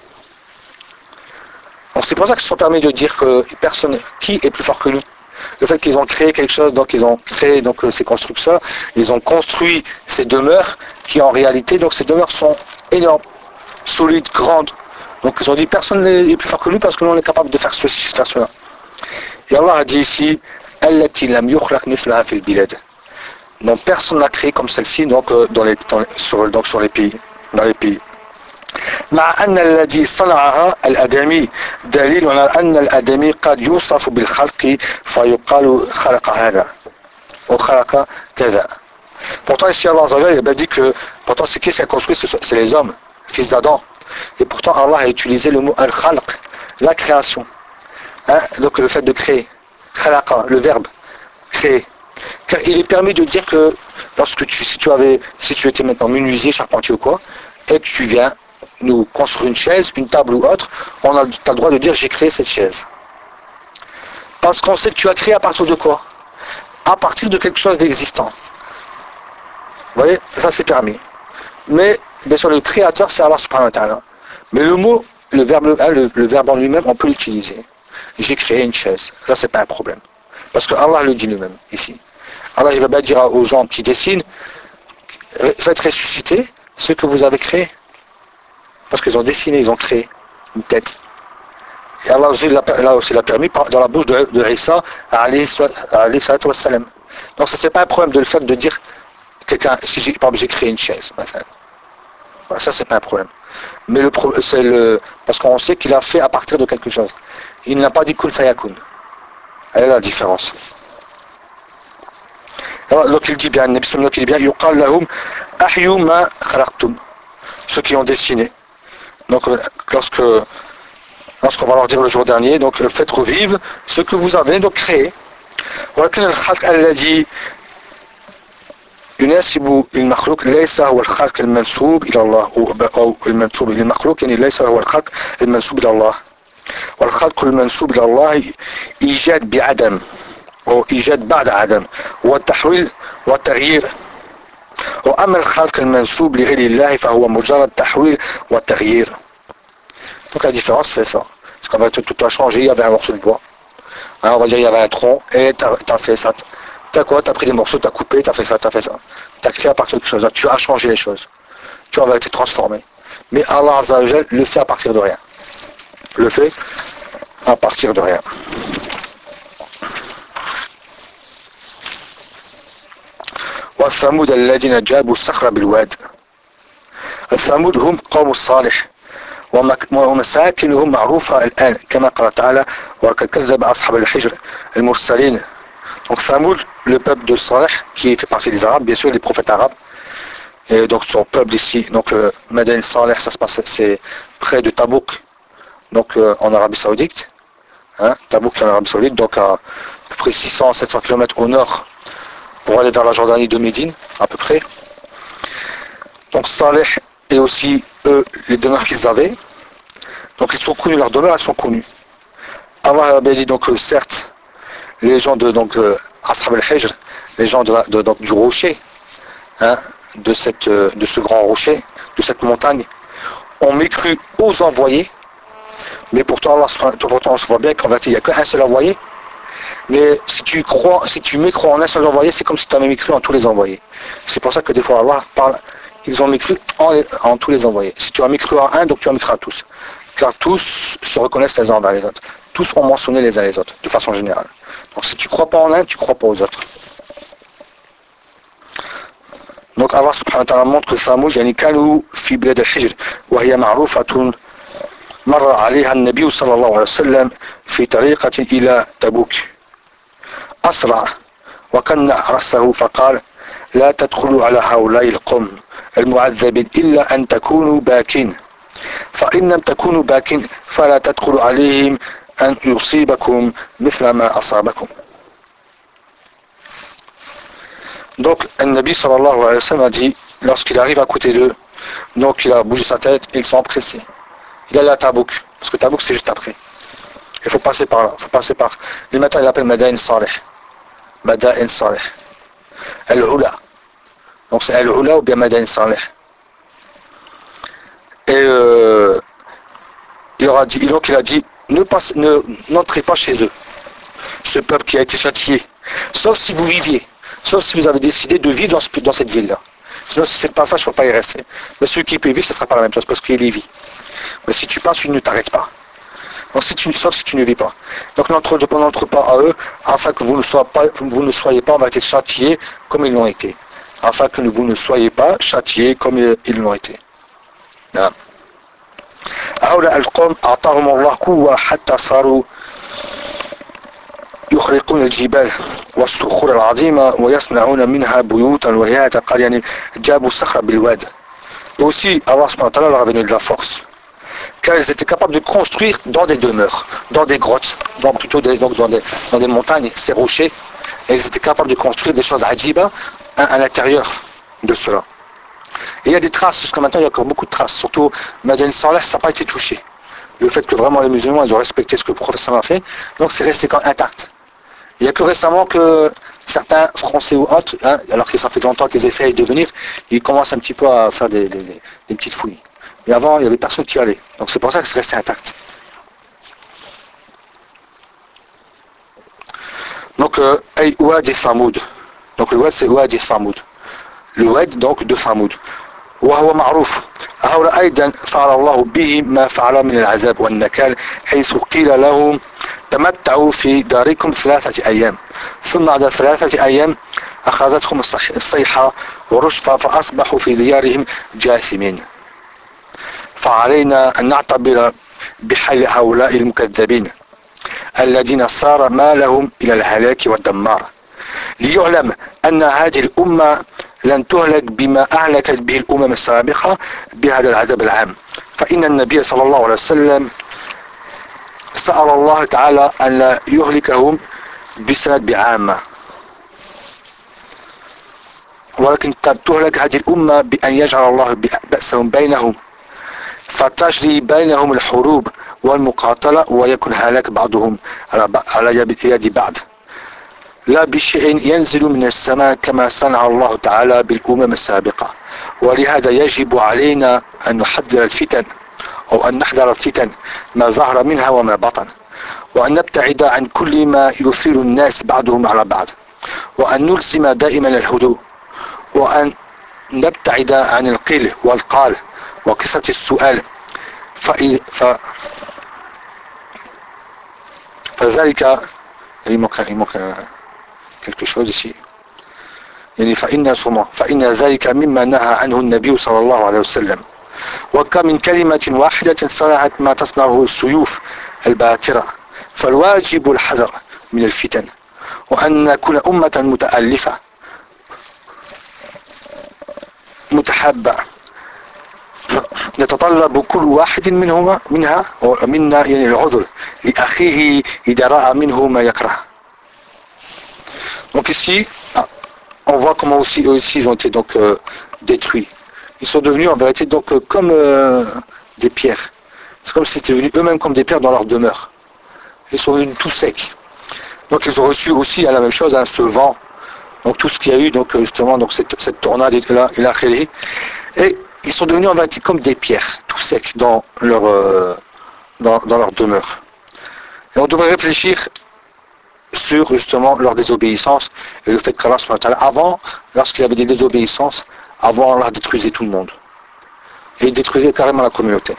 Donc c'est pour ça qu'ils se sont permis de dire que personne qui est plus fort que nous. Le fait qu'ils ont créé quelque chose, donc ils ont créé donc ces constructeurs, ils ont construit ces demeures qui en réalité donc ces demeures sont énormes, solides, grandes. Donc ils ont dit personne n'est plus fort que nous parce que nous on est capable de faire ceci, faire cela. Et Allah a dit ici التي لم يخلق مثلها في البلاد. Donc personne n'a créé comme celle-ci donc sur les pays, dans les pays. مع أن الذي صنعها الآدمي دليل على أن الآدمي قد يوصف بالخلق فيقال خلق هذا أو خلق كذا. Pourtant ici Allah a dit que pourtant c'est qui a construit, c'est les hommes, fils d'Adam. Et pourtant Allah a utilisé le mot al-khalq, la création. Hein? Donc le fait de créer, khalaqa, le verbe créer. Car il est permis de dire que lorsque si tu étais maintenant menuisier, charpentier ou quoi, et que tu viens nous construire une chaise, une table ou autre, on a le droit de dire j'ai créé cette chaise. Parce qu'on sait que tu as créé à partir de quoi? À partir de quelque chose d'existant. Vous voyez, ça c'est permis. Mais bien sûr le créateur c'est Allah subhanahu wa ta'ala. Mais le mot, le verbe en lui-même, on peut l'utiliser. J'ai créé une chaise. Ça c'est pas un problème. Parce que Allah le dit lui-même ici. Allah il va bien dire aux gens qui dessinent, faites ressusciter ce que vous avez créé. Parce qu'ils ont dessiné, ils ont créé une tête. Et Allah aussi l'a permis dans la bouche de Isa alayhi salatu wassalam. Donc ça c'est pas un problème de le fait de dire quelqu'un, si j'ai créé une chaise, voilà, ça c'est pas un problème. Mais le problème c'est parce qu'on sait qu'il a fait à partir de quelque chose. Il n'a pas dit kun fayakun. Elle est la différence. Donc il dit bien, yuqal lahum ahyu ma khalaqtum. Ceux qui ont dessiné. Donc lorsqu'on va leur dire le jour dernier, donc faites revivre ce que vous avez donc créé. ولكن الخلق الذي يناسب المخلوق ليس هو الخلق المنسوب إلى الله أو المنسوب للمخلوق يعني ليس هو الخلق المنسوب إلى الله. والخلق المنسوب إلى الله إيجاد بعدم أو إيجاد بعد عدم والتحويل والتغيير. وأما الخلق المنسوب لغير الله فهو مجرد تحويل والتغيير. Donc la différence c'est ça. Parce qu'en fait tout a changé, il y avait un morceau de bois. Alors, on va dire il y avait un tronc et t'as fait ça. T'as quoi? T'as pris des morceaux, t'as coupé, t'as fait ça, t'as fait ça. T'as créé à partir de quelque chose. Tu as changé les choses. Tu as été transformé. Mais Allah Azza wa Jal le fait à partir de rien. Le fait à partir de rien. والثمود الذين جابوا الصخر بالواد. الثمود هم قوم الصالح ومساكنهم معروفة الآن كما قال تعالى وقد كذب أصحاب الحجر المرسلين Donc Thamoud, le peuple de Saleh, qui fait partie des Arabes, bien sûr, les prophètes arabes. Et donc son peuple ici, donc Madain Saleh, ça se passe, c'est près de Tabouk, donc en Arabie Saoudite. Hein, Tabouk en Arabie Saoudite, donc à peu près 600-700 km au nord pour aller vers la Jordanie de Médine, à peu près. Donc Saleh et aussi eux, les demeures qu'ils avaient. Donc ils sont connus, leurs demeures, elles sont connues. Allah a dit donc certes, les gens de donc Ashab al-Hijr, les gens donc, du rocher, hein, de ce grand rocher, de cette montagne, ont mécru aux envoyés, mais pourtant on se voit bien qu'en fait il n'y a qu'un seul envoyé. Mais si tu mécrois en un seul envoyé, c'est comme si tu avais mécru en tous les envoyés. C'est pour ça que des fois Allah parle, ils ont mécru en tous les envoyés. Si tu as mécru en un, donc tu as mécru en tous. Car tous se reconnaissent les uns envers les autres. Tous ont mentionné les uns les autres, de façon générale. Donc si tu ne crois pas en un, tu ne crois pas aux autres. Donc Allah subhanahu wa ta'ala montre que Thamoud, yani kanu fi bilad al-Hijr, wa hiya ma'rufatun مر عليها النبي صلى الله عليه وسلم في طريقة إلى تبوك أسرع وقنع رأسه فقال لا تدخلوا على هؤلاء القوم المعذبين إلا أن تكونوا باكين فإن لم تكونوا باكين فلا تدخلوا عليهم أن يصيبكم مثل ما أصابكم. Donc, le Nabi sallallahu alayhi wa sallam a dit, lorsqu'il arrive à côté d'eux, donc il a bougé sa tête, ils sont pressés. Il est allé à Tabouk, parce que Tabouk c'est juste après. Il faut passer par là, il faut passer par. Le matin il appelle Madain Saleh. Madain Saleh. Al-Ula. Donc c'est Al-Ula ou bien Madain Saleh. Et donc il a dit, n'entrez pas chez eux. Ce peuple qui a été châtié. Sauf si vous viviez. Sauf si vous avez décidé de vivre dans cette ville-là. Sinon si c'est le passage, il ne faut pas y rester. Mais celui qui peut vivre, ce ne sera pas la même chose, parce qu'il y vit. Mais si tu passes, tu ne t'arrêtes pas. Donc, sauf si tu ne vis pas. Donc n'entre pas à eux, afin que vous ne soyez pas, on va être châtiés comme ils l'ont été. Afin que vous ne soyez pas châtiés comme ils l'ont été. هؤلاء القوم أعطاهم الله قوة حتى صاروا يخرقون الجبال والصخور العظيمة ويصنعون منها بيوتا ولهذا قال يعني جابوا الصخر بالواد. Et aussi Allah subhanahu wa ta'ala leur a donné de la force. Car ils étaient capables de construire dans des demeures, dans des grottes, dans des montagnes, ces rochers, et ils étaient capables de construire des choses ajiba à l'intérieur de cela. Et il y a des traces, jusqu'à maintenant il y a encore beaucoup de traces, surtout Madain Saleh, ça n'a pas été touché. Le fait que vraiment les musulmans ils ont respecté ce que le prophète a fait, donc c'est resté quand intact. Il n'y a que récemment que certains Français ou autres, hein, alors que ça fait longtemps qu'ils essayent de venir, ils commencent un petit peu à faire des petites fouilles. Mais avant, il n'y avait personne qui allait. Donc c'est pour ça que c'est resté intact. Donc, Ouad et Thamoud. Donc le Ouad, c'est Ouad et Thamoud. Le Ouad, donc, de Thamoud. وهو معروف. هؤلاء أيضا فعل الله بهم ما فعل من العذاب والنكال حيث قيل لهم تمتعوا في داركم 3 أيام ثم بعد 3 أيام أخذتهم الصيحة ورشفة فأصبحوا في ديارهم جاثمين. فعلينا أن نعتبر بحال هؤلاء المكذبين الذين صار مالهم إلى الهلاك والدمار ليعلم أن هذه الأمة لن تهلك بما أهلكت به الأمم السابقة بهذا العذاب العام فإن النبي صلى الله عليه وسلم سأل الله تعالى أن لا يهلكهم بسنة بعامة ولكن تهلك هذه الأمة بأن يجعل الله بأسهم بينهم فتجري بينهم الحروب والمقاتلة ويكون هلاك بعضهم على يد بعض لا بشيء ينزل من السماء كما صنع الله تعالى بالأمم السابقة ولهذا يجب علينا أن نحذر الفتن أو أن نحذر الفتن ما ظهر منها وما بطن وأن نبتعد عن كل ما يثير الناس بعضهم على بعض وأن نلزم دائما الهدوء وأن نبتعد عن القيل والقال وكثرة السؤال فذلك il manque quelque chose ici يعني فإن ذلك مما نهى عنه النبي صلى الله عليه وسلم وكم من كلمة واحدة صنعت ما تصنعه السيوف الباترة فالواجب الحذر من الفتن وأن كل أمة متألفة متحابة يتطلب كل واحد منها ومنا يعني العذر لأخيه إذا رأى منه ما يكره. Donc ici, on voit comment aussi eux aussi ils ont été donc détruits. Ils sont devenus en vérité donc comme des pierres. C'est comme si c'était devenu eux-mêmes comme des pierres dans leur demeure. Ils sont devenus tout secs. Donc ils ont reçu aussi à la même chose ce vent. Donc tout ce qu'il y a eu donc justement donc cette tornade et ils sont devenus en vérité comme des pierres, tout secs dans leur demeure. Et on devrait réfléchir sur justement leur désobéissance et le fait qu'Allah avant, lorsqu'il y avait des désobéissances, avant Allah détruisait tout le monde. Et il détruisait carrément la communauté.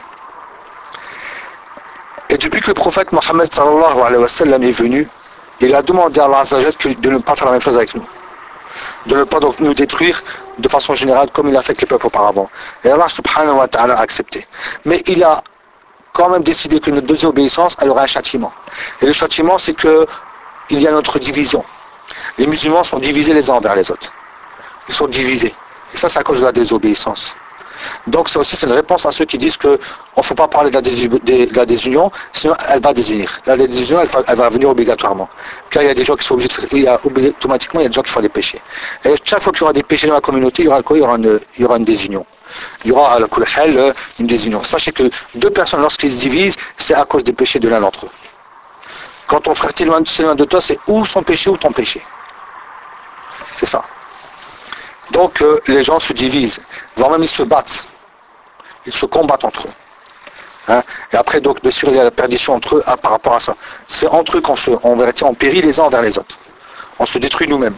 Et depuis que le prophète Mohammed sallallahu alayhi wa sallam est venu, il a demandé à Allah Azzawajal de ne pas faire la même chose avec nous. De ne pas donc nous détruire de façon générale comme il a fait avec les peuples auparavant. Et Allah subhanahu wa ta'ala a accepté. Mais il a quand même décidé que notre désobéissance, elle aura un châtiment. Et le châtiment, c'est que il y a notre division. Les musulmans sont divisés les uns envers les autres. Ils sont divisés. Et ça, c'est à cause de la désobéissance. Donc ça aussi, c'est une réponse à ceux qui disent qu'on ne faut pas parler de la désunion, sinon elle va désunir. La désunion, elle va venir obligatoirement. Car il y a des gens qui sont obligés de faire, automatiquement, il y a des gens qui font des péchés. Et chaque fois qu'il y aura des péchés dans la communauté, il y aura quoi? Il y aura une désunion. Il y aura une désunion. Sachez que deux personnes, lorsqu'ils se divisent, c'est à cause des péchés de l'un d'entre eux. Quand ton frère t'éloigne de toi, c'est ou son péché ou ton péché. C'est ça. Donc les gens se divisent, voire même ils se battent. Ils se combattent entre eux. Hein? Et après, donc, bien sûr, il y a la perdition entre eux par rapport à ça. C'est entre eux qu'en vérité, on périt les uns envers les autres. On se détruit nous-mêmes.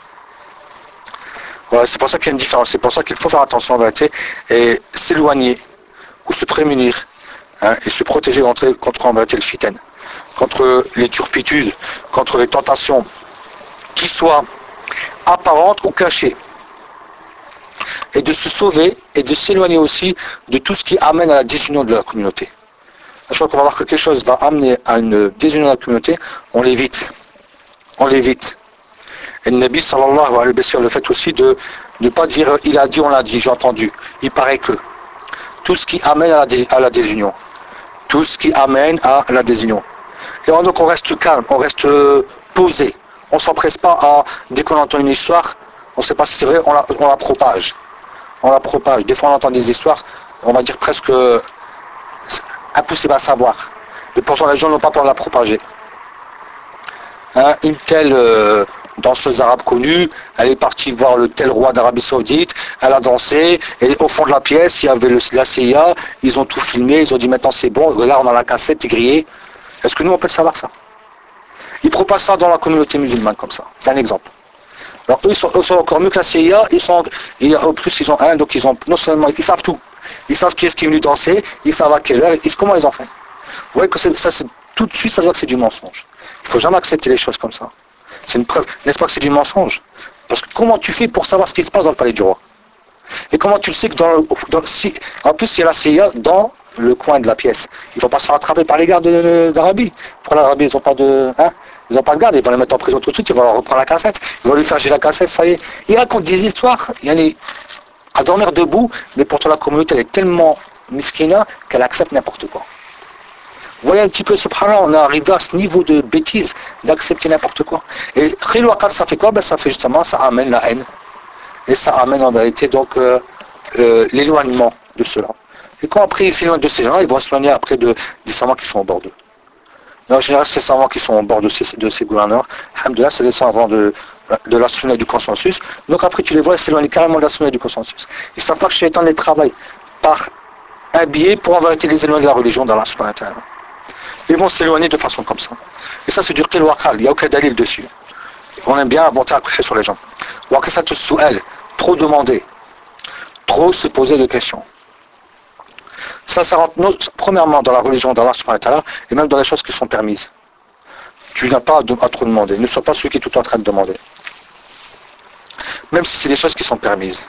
Voilà, c'est pour ça qu'il y a une différence. C'est pour ça qu'il faut faire attention en vérité et s'éloigner ou se prémunir et se protéger contre en vérité le fitaine, contre les turpitudes, contre les tentations qui soient apparentes ou cachées. Et de se sauver et de s'éloigner aussi de tout ce qui amène à la désunion de la communauté. À chaque fois qu'on va voir que quelque chose va amener à une désunion de la communauté, on l'évite. On l'évite. Et le Nabi sallallahu alayhi wa sallam le fait aussi de ne pas dire il a dit, on l'a dit, j'ai entendu. Il paraît que. Tout ce qui amène à la désunion. Tout ce qui amène à la désunion. Et donc on reste calme, on reste posé. On ne s'empresse pas à, dès qu'on entend une histoire, on ne sait pas si c'est vrai, on la propage. On la propage. Des fois on entend des histoires, on va dire presque impossible à savoir. Mais pourtant les gens n'ont pas peur de la propager. Une telle danseuse arabe connue, elle est partie voir le tel roi d'Arabie Saoudite, elle a dansé, et au fond de la pièce, il y avait la CIA, ils ont tout filmé, ils ont dit maintenant c'est bon, regarde on a la cassette, c'est grillé. Est-ce que nous on peut savoir ça? Ils propagent ça dans la communauté musulmane comme ça. C'est un exemple. Alors eux, ils sont encore mieux que la CIA, en plus ils ont donc ils ont non seulement ils savent tout. Ils savent qui est-ce qui est venu danser, ils savent à quelle heure, comment ils ont fait. Vous voyez que ça c'est tout de suite ça veut dire que c'est du mensonge. Il ne faut jamais accepter les choses comme ça. C'est une preuve, n'est-ce pas que c'est du mensonge? Parce que comment tu fais pour savoir ce qui se passe dans le palais du roi? Et comment tu le sais que en plus il y a la CIA dans le coin de la pièce. Il ne faut pas se faire attraper par les gardes d'Arabie. Pour l'Arabie, ils n'ont pas de... ils n'ont pas de garde, ils vont les mettre en prison tout de suite, ils vont leur reprendre la cassette, ils vont lui faire gérer la cassette, ça y est. Ils racontent des histoires, il y en a à dormir debout, mais pourtant la communauté elle est tellement miskina qu'elle accepte n'importe quoi. Vous voyez un petit peu, subhanallah, on est arrivé à ce niveau de bêtise, d'accepter n'importe quoi. Et khil waqad, ça fait quoi? Ça fait justement, ça amène la haine. Et ça amène en vérité donc l'éloignement de cela. Et quand après ils s'éloignent de ces gens, ils vont s'éloigner après des savants qui sont au bord d'eux. En général, ces savants qui sont au bord de ces gouverneurs, alhamdoulilah, c'est des savants de la sunna et du consensus. Donc après, tu les vois s'éloigner carrément de la sunna et du consensus. Ils ne savent pas que Shaitan les travaille par un biais pour en vérité les éloigner de la religion d'Allah subhanahu wa ta'ala. Ils vont s'éloigner de façon comme ça. Et ça, c'est du qil waqal, il n'y a aucun dalil dessus. On aime bien inventer un coucher sur les gens. Waqal ça te sou'al, trop demander, trop se poser de questions. Ça rentre premièrement dans la religion d'Allah subhanahu wa ta'ala et même dans les choses qui sont permises. Tu n'as pas à trop demander. Ne sois pas celui qui est tout en train de demander. Même si c'est des choses qui sont permises.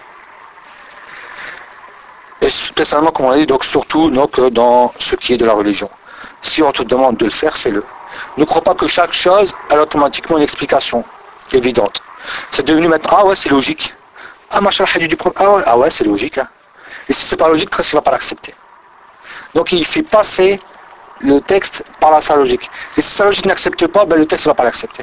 Et spécialement, comme on a dit, donc surtout donc, dans ce qui est de la religion. Si on te demande de le faire, fais-le. Ne crois pas que chaque chose a automatiquement une explication évidente. C'est devenu maintenant, ah ouais, c'est logique. Ah, machin, le hadith du prophète, ah ouais, c'est logique. Hein. Et si c'est pas logique, presque il ne va pas l'accepter. Donc il fait passer le texte par sa logique. Et si sa logique n'accepte pas, ben, le texte ne va pas l'accepter.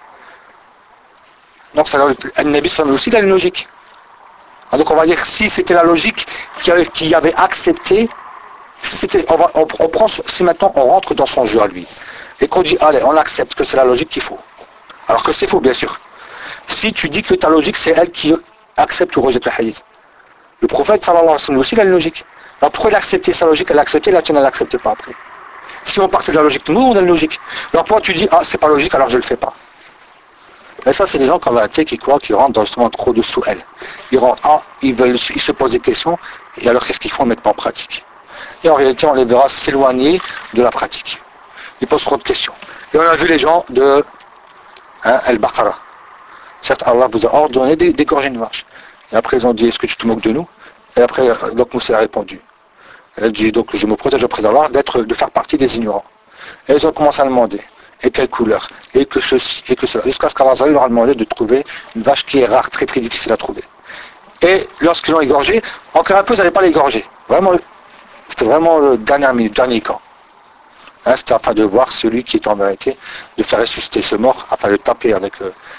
Donc Al-Nabi aussi, il a une logique. Donc on va dire, si c'était la logique qui avait accepté, si c'était, on prend, si maintenant on rentre dans son jeu à lui, et qu'on dit, allez, on accepte que c'est la logique qu'il faut. Alors que c'est faux, bien sûr. Si tu dis que ta logique, c'est elle qui accepte ou rejette le hadith. Le prophète, sallallahu alayhi wa sallam, aussi, il a une logique. Alors pourquoi il a accepté sa logique, elle l'a accepté, la tienne, elle ne l'accepte pas après. Si on partait de la logique, nous, on a une logique. Alors pourquoi tu dis, ah, c'est pas logique, alors je ne le fais pas. Mais ça, c'est des gens qui croient, qui rentrent dans justement trop de sous elle. Ils rentrent, ils se posent des questions, et alors qu'est-ce qu'ils font? Ils ne mettent pas en pratique. Et en réalité, on les verra s'éloigner de la pratique. Ils posent trop de questions. Et on a vu les gens de Al-Baqarah. Certes, Allah vous a ordonné d'égorger une vache. Et après, ils ont dit, est-ce que tu te moques de nous? Et après, donc Moussa a répondu. Elle dit, donc je me protège auprès d'Allah de faire partie des ignorants. Et ils ont commencé à demander. Et quelle couleur? Et que ceci, et que cela. Jusqu'à ce qu'Allah leur a demandé de trouver une vache qui est rare, très très difficile à trouver. Et lorsqu'ils l'ont égorgé, encore un peu, ils n'allaient pas l'égorger. Vraiment, c'était vraiment le dernier camp. Hein, c'était afin de voir celui qui est en vérité, de faire ressusciter ce mort, afin de taper avec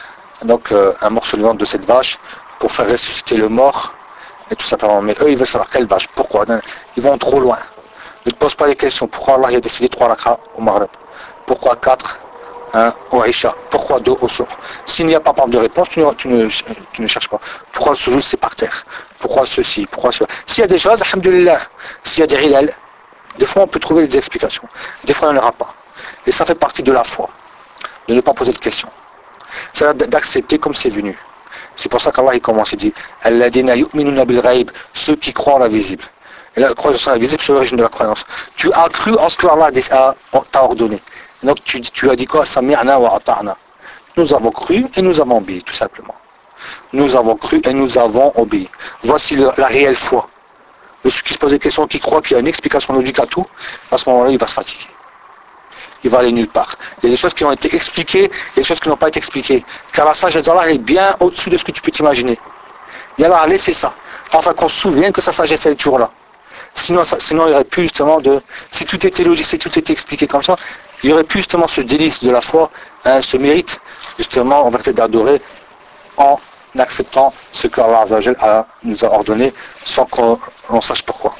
un morceau de viande de cette vache pour faire ressusciter le mort, et tout simplement. Mais eux, ils veulent savoir quelle vache, pourquoi. Ils vont trop loin. Ne te pose pas les questions. Pourquoi Allah a décidé 3 rak'ah au Maghreb? Pourquoi 4 au Aïcha? Pourquoi 2 au Sour? S'il n'y a pas de réponse, tu ne cherches pas. Pourquoi le sujoud c'est par terre? Pourquoi ceci? Pourquoi cela? S'il y a des choses, alhamdoulilah, s'il y a des rilal, des fois on peut trouver des explications. Des fois il n'y en aura pas. Et ça fait partie de la foi. De ne pas poser de questions. C'est d'accepter comme c'est venu. C'est pour ça qu'Allah il commence, il dit Alladina yu'minuna bil ghaib, ceux qui croient en l'invisible. Et la croyance en l'invisible, c'est l'origine de la croyance. Tu as cru en ce que Allah t'a ordonné. Et donc tu as dit quoi? Sami'na wa ata'na. Nous avons cru et nous avons obéi, tout simplement. Nous avons cru et nous avons obéi. Voici la réelle foi. Celui qui se pose des questions, qui croit qu'il y a une explication logique à tout, à ce moment-là, il va se fatiguer. Il va aller nulle part. Il y a des choses qui ont été expliquées, il y a des choses qui n'ont pas été expliquées. Car la sagesse d'Allah est bien au-dessus de ce que tu peux t'imaginer. Et Allah a laissé ça. Enfin qu'on se souvienne que sa sagesse elle est toujours là. Sinon, il y aurait plus justement si tout était logique, si tout était expliqué comme ça, il y aurait plus justement ce délice de la foi, ce mérite, justement, en vérité d'adorer en acceptant ce que Allah nous a ordonné sans qu'on sache pourquoi.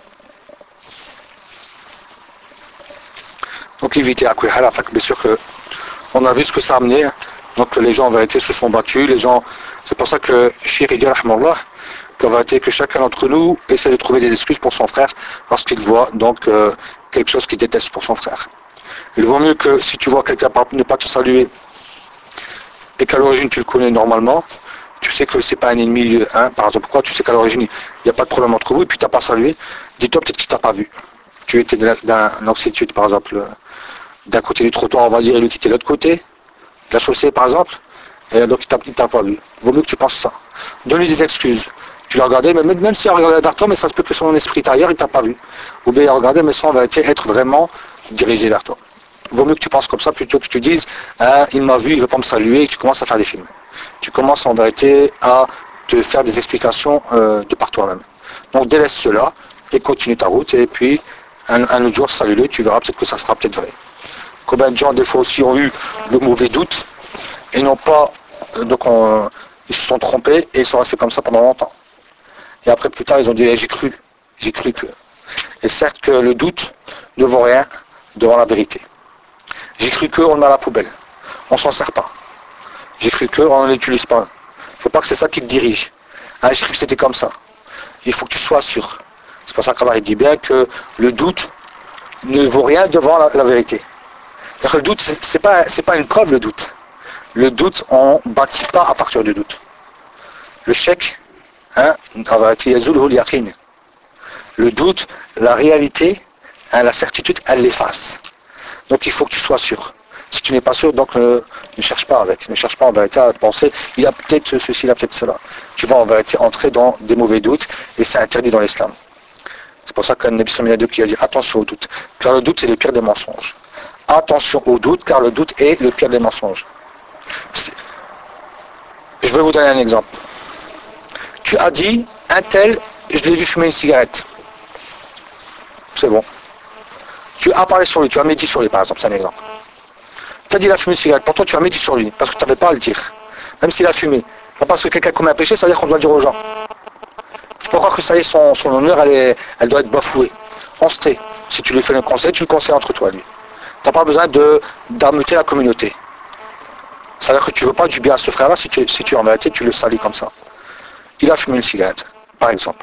Donc éviter à Kouhala, bien sûr qu'on a vu ce que ça a amené. Donc les gens en vérité se sont battus, c'est pour ça que Cheikh dit rahmallah, qu'en vérité que chacun d'entre nous essaie de trouver des excuses pour son frère lorsqu'il voit donc quelque chose qu'il déteste pour son frère. Il vaut mieux que si tu vois quelqu'un ne pas te saluer et qu'à l'origine tu le connais normalement, tu sais que c'est pas un ennemi, par exemple, pourquoi tu sais qu'à l'origine il n'y a pas de problème entre vous et puis tu n'as pas salué, dis-toi peut-être qu'il t'a pas vu. Tu étais si tu étais par exemple d'un côté du trottoir, on va dire, et lui qui était de l'autre côté, de la chaussée par exemple, et donc il t'a pas vu. Vaut mieux que tu penses ça. Donne-lui des excuses. Tu l'as regardé, même s'il a regardé vers toi, mais ça se peut que son esprit est ailleurs, il t'a pas vu. Ou bien il a regardé, mais ça, on va être vraiment dirigé vers toi. Vaut mieux que tu penses comme ça, plutôt que tu dises, il m'a vu, il ne veut pas me saluer, et que tu commences à faire des films. Tu commences en vérité à te faire des explications de par toi-même. Donc délaisse cela, et continue ta route, et puis un autre jour, salue-le, tu verras peut-être que ça sera peut-être vrai. Combien de gens, des fois aussi, ont eu le mauvais doute, et n'ont pas, ils se sont trompés, et ils sont restés comme ça pendant longtemps. Et après, plus tard, ils ont dit, j'ai cru que... Et certes que le doute ne vaut rien devant la vérité. J'ai cru que, on le met à la poubelle. On s'en sert pas. J'ai cru que, on ne l'utilise pas. Il ne faut pas que c'est ça qui te dirige. J'ai cru que c'était comme ça. Il faut que tu sois sûr. C'est pour ça qu'Allah dit bien que le doute ne vaut rien devant la vérité. Le doute, c'est pas une preuve, le doute. Le doute, on ne bâtit pas à partir du doute. Le chèque, le doute, la réalité, la certitude, elle l'efface. Donc il faut que tu sois sûr. Si tu n'es pas sûr, donc ne cherche pas avec. Ne cherche pas en vérité à penser, il a peut-être ceci, il a peut-être cela. Tu vas en vérité entrer dans des mauvais doutes et c'est interdit dans l'islam. C'est pour ça qu'un Nabi sallallahu alayhi wa sallam qui a dit attention au doute. Car le doute c'est le pire des mensonges. Attention au doute, car le doute est le pire des mensonges. Je vais vous donner un exemple. Tu as dit, un tel, je l'ai vu fumer une cigarette. C'est bon. Tu as parlé sur lui, tu as médit sur lui, par exemple, c'est un exemple. Tu as dit, il a fumé une cigarette. Pour toi, tu as médit sur lui, parce que tu n'avais pas à le dire. Même s'il a fumé. Pas parce que quelqu'un commet un péché, ça veut dire qu'on doit le dire aux gens. Je peux croire que ça y est, son honneur, elle doit être bafouée. On se tait. Si tu lui fais le conseil, tu le conseilles entre toi, lui. Tu n'as pas besoin d'ameuter la communauté. Ça veut dire que tu ne veux pas du bien à ce frère-là, si tu en vérité, tu le salis comme ça. Il a fumé une cigarette, par exemple.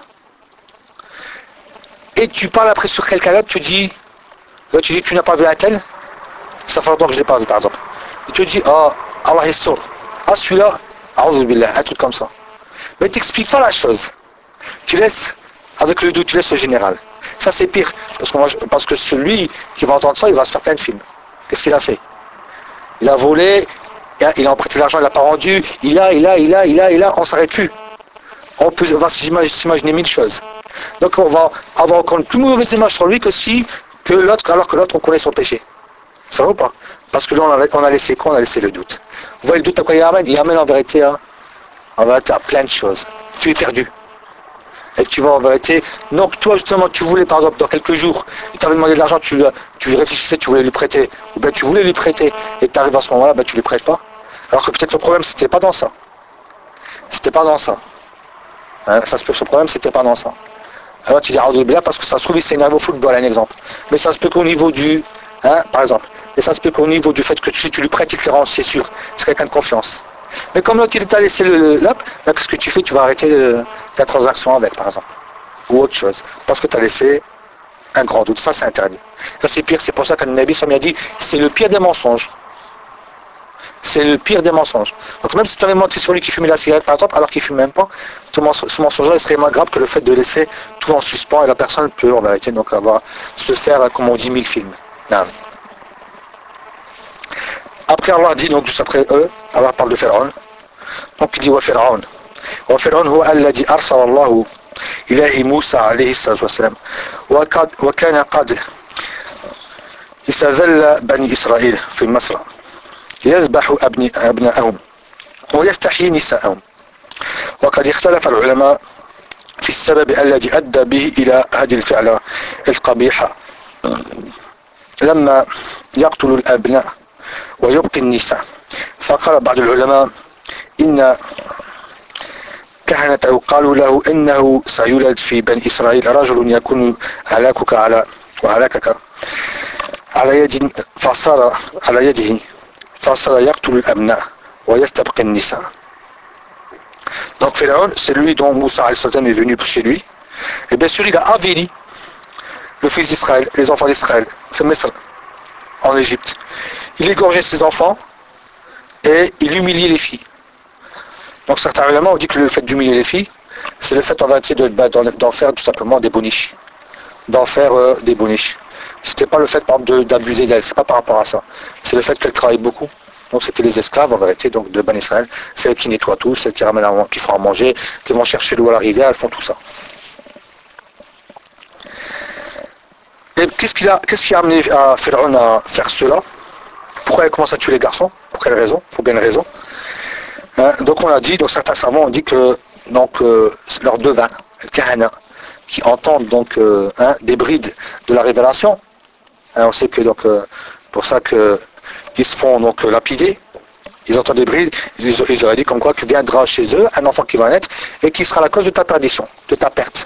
Et tu parles après sur quelqu'un d'autre, tu dis, tu n'as pas vu un tel, ça fait longtemps que je ne l'ai pas vu, par exemple. Et tu dis, Allah est sourd. Ah, celui-là, un truc comme ça. Mais tu n'expliques pas la chose. Tu laisses, avec le doute, tu laisses au général. Ça, c'est pire. Parce que celui qui va entendre ça, il va se faire plein de films. Qu'est-ce qu'il a fait? Il a volé, il a emprunté l'argent, il ne l'a pas rendu, il a, on ne s'arrête plus. On va s'imaginer mille choses. Donc on va avoir encore une plus mauvaise image sur lui que l'autre, alors que l'autre, on connaît son péché. Ça va ou pas? Parce que là, on a laissé quoi? On a laissé le doute. Vous voyez le doute à quoi il amène? Il amène en vérité à plein de choses. Tu es perdu. Et tu vas en vérité. Donc toi justement, tu voulais par exemple dans quelques jours, il t'avait demandé de l'argent, tu réfléchissais, tu voulais lui prêter, ou bien tu voulais lui prêter, et tu arrives à ce moment-là, ben, tu lui prêtes pas. Alors que peut-être le problème c'était pas dans ça. C'était pas dans ça. Hein, ce problème c'était pas dans ça. Alors tu dis Audrey parce que ça se trouve il s'est énervé au football, un exemple. Mais ça se peut qu'au niveau du. Hein, par exemple. Et ça se peut qu'au niveau du fait que si tu lui prêtes, il te rend, c'est sûr. C'est quelqu'un de confiance. Mais comme l'autre il t'a laissé là, qu'est-ce que tu fais? Tu vas arrêter ta transaction avec, par exemple. Ou autre chose. Parce que tu as laissé un grand doute. Ça, c'est interdit. Ça, c'est pire. C'est pour ça que le Nabi a dit, c'est le pire des mensonges. C'est le pire des mensonges. Donc même si tu avais menti sur lui qui fumait la cigarette, par exemple, alors qu'il ne fume même pas, ce mensonge-là serait moins grave que le fait de laisser tout en suspens et la personne peut, en vérité, donc avoir se faire, comme on dit, 1000 films. Non. Après Allah dit, donc juste après eux, Allah parle de Pharaon. Donc il dit wa Pharaon. Wa Pharaon huwa alladhi arsala Allah ilayhi Musa alayhi salatu wassalam. Wa kana qad istazalla bani Israël fi Masr. يذبح أبناءهم ويستحيي نساءهم وقد اختلف العلماء في السبب الذي أدى به إلى هذه الفعلة القبيحة لما يقتل الأبناء ويبقي النساء فقال بعض العلماء إن كهنته قالوا له إنه سيولد في بني إسرائيل رجل يكون هلاكك على يده فصار يقتل الأبناء ويستبقي النساء. Donc Pharaon, c'est lui dont Moussa est venu chez lui. Et bien sûr, il a avéli le fils d'Israël, les enfants d'Israël, c'est Misr, en Égypte. Il égorgeait ses enfants et il humiliait les filles. Donc certains éléments ont dit que le fait d'humilier les filles, c'est le fait en vérité d'en faire tout simplement des boniches. D'en faire des boniches. C'était pas le fait par exemple d'abuser d'elle, c'est pas par rapport à ça. C'est le fait qu'elle travaille beaucoup. Donc c'était les esclaves en vérité, donc de Bani Israël, celles qui nettoient tout, celles qui ramènent qui font à manger, qui vont chercher l'eau à la rivière, elles font tout ça. Et qu'est-ce qui a amené à Pharaon à faire cela? Pourquoi il commence à tuer les garçons? Pour quelle raison? Il faut bien une raison. Hein? Donc on a dit, donc certains savants ont dit que donc leurs devins, le kahana, qui entendent donc des brides de la révélation. Hein, on sait que donc pour ça que ils se font donc lapider. Ils entendent des brides. Ils auraient dit comme quoi que viendra chez eux un enfant qui va naître et qui sera la cause de ta perdition, de ta perte.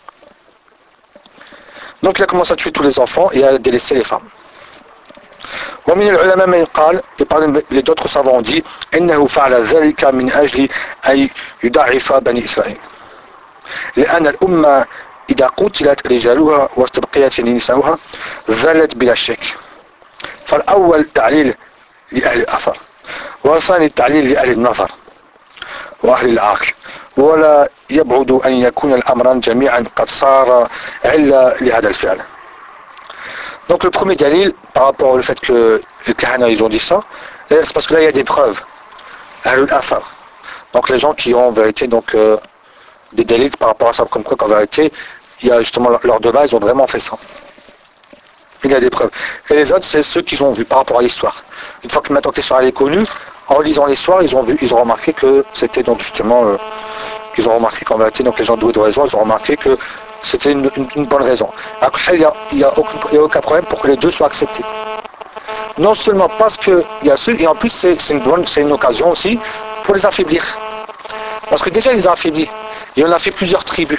Donc il a commencé à tuer tous les enfants et à délaisser les femmes. ومن العلماء من قال, et parmi les d'autres savants ont dit إنه فعل ذلك من أجل أن يضعف بني إسرائيل لأن الأمة إذا قتلت رجالها واستبقيت نساؤها ذلت بلا شك. فالأول تعليل لأهل الأثر والثاني التعليل لأهل النظر وأهل العقل ولا يبعد أن يكون الأمران جميعا قد صار علة لهذا الفعل. Donc le premier dalil par rapport au fait que les kahana ils ont dit ça, c'est parce que là il y a des preuves. Ahlul Athar. Donc les gens qui ont en vérité donc des dalils par rapport à ça, comme quoi qu'en vérité il y a justement leurs devins, ils ont vraiment fait ça. il y a des preuves. Et les autres, c'est ceux qu'ils ont vus par rapport à l'histoire. Une fois que maintenant que l'histoire est connue, en lisant l'histoire, ils ont remarqué que c'était donc justement, qu'ils ont remarqué qu'en vérité, donc les gens doués de raison, ils ont remarqué que c'était une bonne raison. Après, il n'y a aucun problème pour que les deux soient acceptés. Non seulement parce qu'il y a ceux, et en plus c'est une occasion aussi pour les affaiblir. Parce que déjà, il les a affaiblis. Et on a fait plusieurs tribus.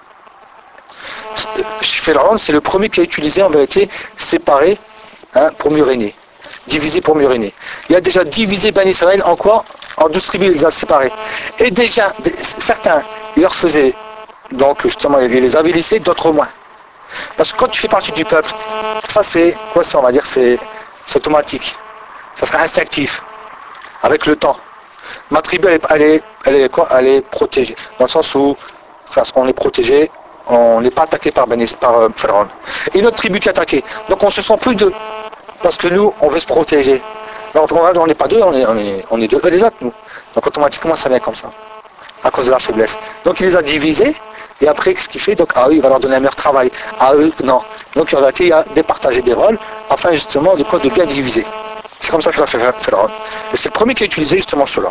Pharaon, c'est le premier qui a utilisé en vérité séparé pour mieux régner. Divisé pour mieux régner. Il a déjà divisé Ben Israël en quoi? En 12 tribus, il les a séparés. Et déjà, certains, il leur faisait, donc justement, il les avilissait, d'autres moins. Parce que quand tu fais partie du peuple, ça c'est, quoi ça on va dire, c'est automatique. Ça sera instinctif. Avec le temps. Ma tribu, elle est protégée. Dans le sens où on est protégé, on n'est pas attaqué par Pharaon. Et notre tribu qui est attaquée. Donc on se sent plus deux. Parce que nous, on veut se protéger. Alors on n'est pas deux, on est deux les autres, nous. Donc automatiquement, ça vient comme ça. À cause de la faiblesse. Donc il les a divisés. Et après, qu'est-ce qu'il fait? Donc à eux, il va leur donner un meilleur travail. À eux, non. Donc en réalité, il a départagé des rôles, afin justement de bien diviser. C'est comme ça qu'il a fait Pharaon. Et c'est le premier qui a utilisé justement cela.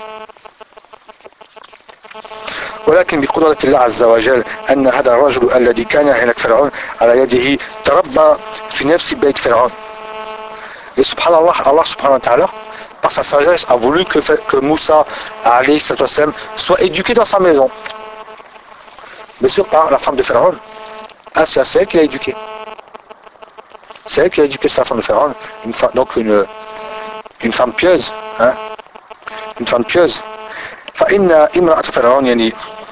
ولكن بقدرة الله عز وجل أن هذا الرجل الذي كان هناك فرعون على يده تربى في نفس بيت فرعون. Et subhanallah, Allah subhanahu wa ta'ala, par sa sagesse, a voulu que Moussa alayhi sallam soit éduqué dans sa maison. Bien sûr, par la femme de Pharaon. C'est elle qui l'a éduqué. C'est elle qui a éduqué sa femme de Pharaon. Donc une femme pieuse. Une femme pieuse. فإن امرأة فرعون يعني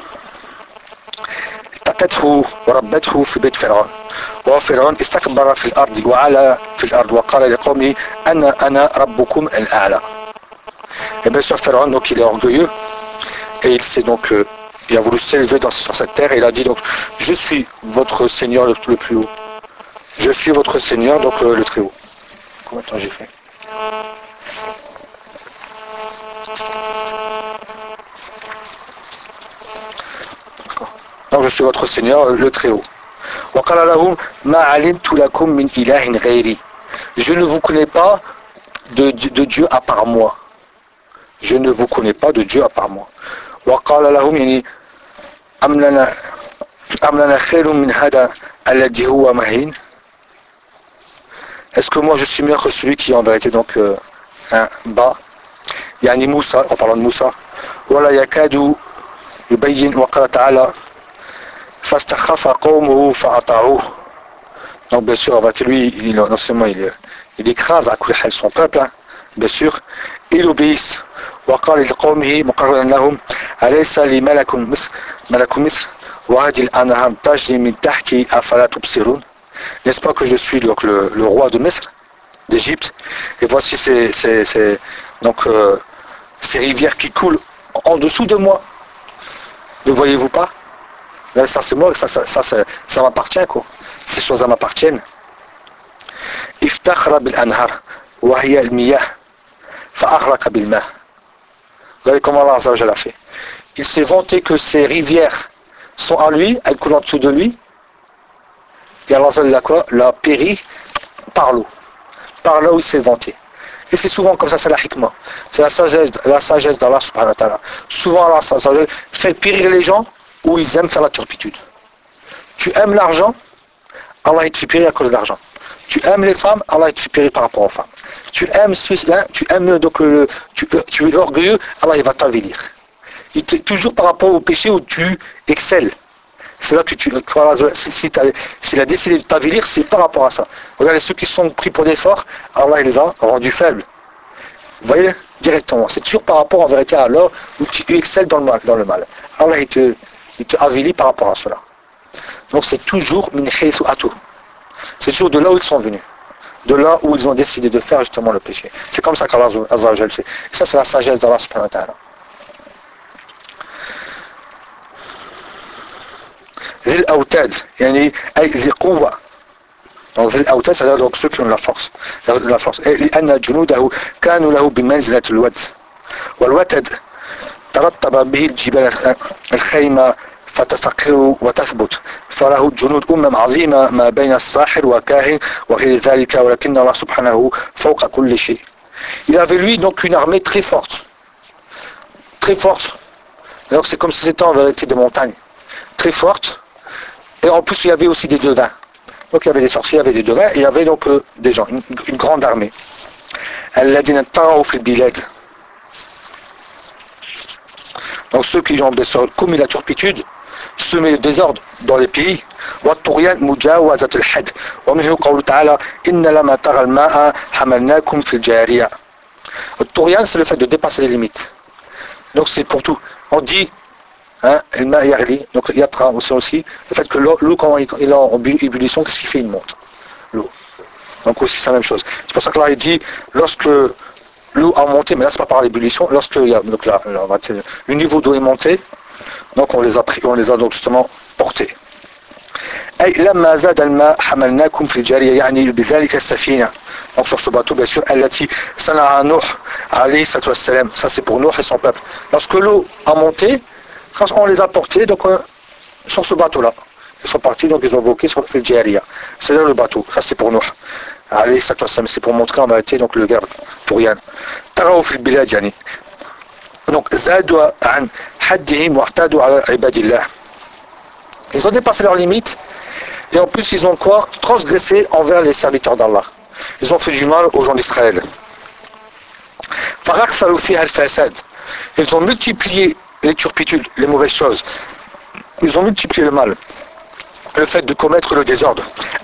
اتقته وربته في بيت فرعون وفرعون استكبر في الأرض وعلى في الأرض وقال لقومه أنا ربكم الأعلى. Et bien sûr Pharaon donc il est orgueilleux et il s'est donc il a voulu s'élever sur cette terre et il a dit donc je suis votre Seigneur le plus haut. Je suis votre Seigneur donc le très haut. Combien de temps j'ai fait? Donc je suis votre Seigneur le très haut. وقال لهم ما علمت لكم من إله غيري. Je ne vous connais pas de Dieu à part moi. Je ne vous connais pas de Dieu à part moi. وقال لهم يعني أم لنا خير من هذا الذي هو مهين. Est-ce que moi je suis meilleur que celui qui est en vérité donc bas? يعني Moussa, en parlant de Moussa. ولا يكاد يبين وقال تعالى فاستخف قومه فأطاعوه. Donc bien sûr, lui, non seulement il écrase à coups de son peuple, bien sûr, il obéisse. وقال لقومه مقررا لهم أليس لي ملك مصر وهذه الأنهار تجري من تحتي أفلا تبصرون. N'est-ce pas que je suis donc le roi de Misr, d'Égypte, et voici ces rivières qui coulent en dessous de moi. Ne voyez-vous pas? Là, ça c'est moi, ça m'appartient quoi. Ces choses m'appartiennent. افتخر بالأنهار وهي المياه فأغرق بالماء. Regardez comment Allah Azza wa Jalla a fait. Il s'est vanté que ces rivières sont à lui, elles coulent en dessous de lui. Et Allah Azza wa Jalla l'a péri par l'eau. Par là où il s'est vanté. Et c'est souvent comme ça, c'est la hikmah. C'est la sagesse d'Allah subhanahu wa ta'ala. Souvent Allah Azza wa Jalla fait périr les gens où ils aiment faire la turpitude. Tu aimes l'argent, Allah il te fait périr à cause de l'argent. Tu aimes les femmes, Allah il te fait périr par rapport aux femmes. Tu aimes donc tu es orgueilleux, Allah il va t'avilir. Toujours par rapport au péché où tu excelles. C'est là que s'il a décidé de t'avilir, c'est par rapport à ça. Regardez ceux qui sont pris pour des forts, Allah il les a rendus faibles. Vous voyez directement. C'est toujours par rapport en vérité à là où tu excelles dans le mal. Allah il te avilit par rapport à cela. Donc c'est toujours min haythu atu. C'est toujours de là où ils sont venus. De là où ils ont décidé de faire justement le péché. C'est comme ça qu'Allah Azza wa Jalla fait. Et ça c'est la sagesse d'Allah subhanahu wa ta'ala. ذي الأوتاد يعني أي ذي قوة. Donc ذي الأوتاد c'est-à-dire donc ceux qui ont la force. لأن جنوده كانوا له بمنزلة الود. والوتد ترتب به الجبال الخيمة فتستقر وتثبت فله جنود عظيمة ما بين الساحر وكاهن وغير ذلك ولكن الله سبحانه فوق كل شيء. Il avait lui donc une armée très forte. Très forte. Donc c'est comme si c'était en vérité des montagnes. Très fortes. Et en plus il y avait aussi des devins. Donc il y avait des sorciers, il y avait des devins, et il y avait donc des gens, une grande armée. الذين طغوا في البلاد. Donc ceux qui ont commis la turpitude, semé le désordre dans les pays. والطغيان مجاوزة الحد ومنه قول تعالى إن لما طغى الماء حملناكم في الجارية. Le طغيان c'est le fait de dépasser les limites. Donc c'est pour tout. On dit hein, donc yatra aussi, le fait que l'eau quand il est en ébullition, qu'est-ce qu'il fait? Il monte. L'eau. Donc aussi c'est la même chose. C'est pour ça que là il dit, lorsque l'eau a monté, mais là c'est pas par l'ébullition, lorsque il y a, donc là, le niveau d'eau est monté, donc on les a donc justement portés. أي لما زاد الماء حملناكم في الجارية يعني بذلك السفينة. Donc sur ce bateau bien sûr التي صنعها نوح عليه الصلاة والسلام. Ça c'est pour Nuh et son peuple. Lorsque l'eau a monté, on les a portés donc sur ce bateau là. Ils sont partis donc ils ont voqué sur le Jariya. C'est là le bateau. Ça c'est pour Nuh عليه الصلاة والسلام. C'est pour montrer en vérité donc le verbe طغيان. تروا في البلاد يعني. Donc زادوا عن حدهم واعتادوا على عباد الله. Ils ont dépassé leurs limites et en plus ils ont quoi? Transgressé envers les serviteurs d'Allah. Ils ont fait du mal aux gens d'Israël. Ils ont multiplié les turpitudes, les mauvaises choses. Ils ont multiplié le mal. Le fait de commettre le désordre.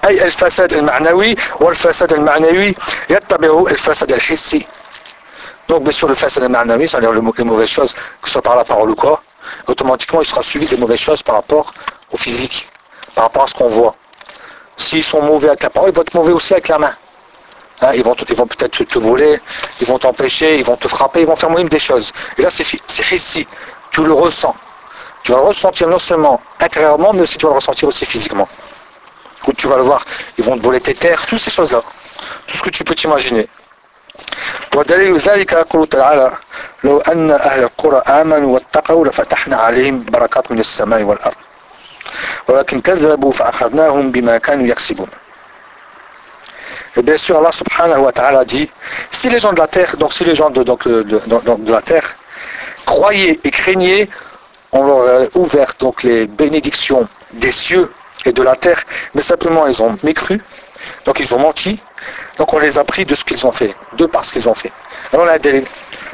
Donc bien sûr le fasad al-ma'nawi, c'est-à-dire les mauvaises choses, que ce soit par la parole ou quoi, automatiquement il sera suivi des mauvaises choses par rapport au physique, par rapport à ce qu'on voit. S'ils sont mauvais avec la parole, ils vont être mauvais aussi avec la main. Hein, ils vont peut-être te voler, ils vont t'empêcher, ils vont te frapper, ils vont faire même des choses. Et là c'est hissi, tu le ressens. Tu vas le ressentir non seulement intérieurement, mais aussi tu vas le ressentir aussi physiquement. Ou tu vas le voir, ils vont te voler tes terres, toutes ces choses-là. Tout ce que tu peux t'imaginer. ودليل ذلك يقول تعالى لو أن أهل القرى آمنوا واتقوا لفتحنا عليهم بركات من السماء والأرض ولكن كذبوا فأخذناهم بما كانوا يكسبون. Et bien sûr Allah subhanahu wa ta'ala dit si les gens de la terre, donc si les gens de la terre croyaient et craignaient, on leur a ouvert donc les bénédictions des cieux et de la terre, mais simplement ils ont mécru, donc ils ont menti, donc on les a pris de ce qu'ils ont fait, de par ce qu'ils ont fait. Alors on a dit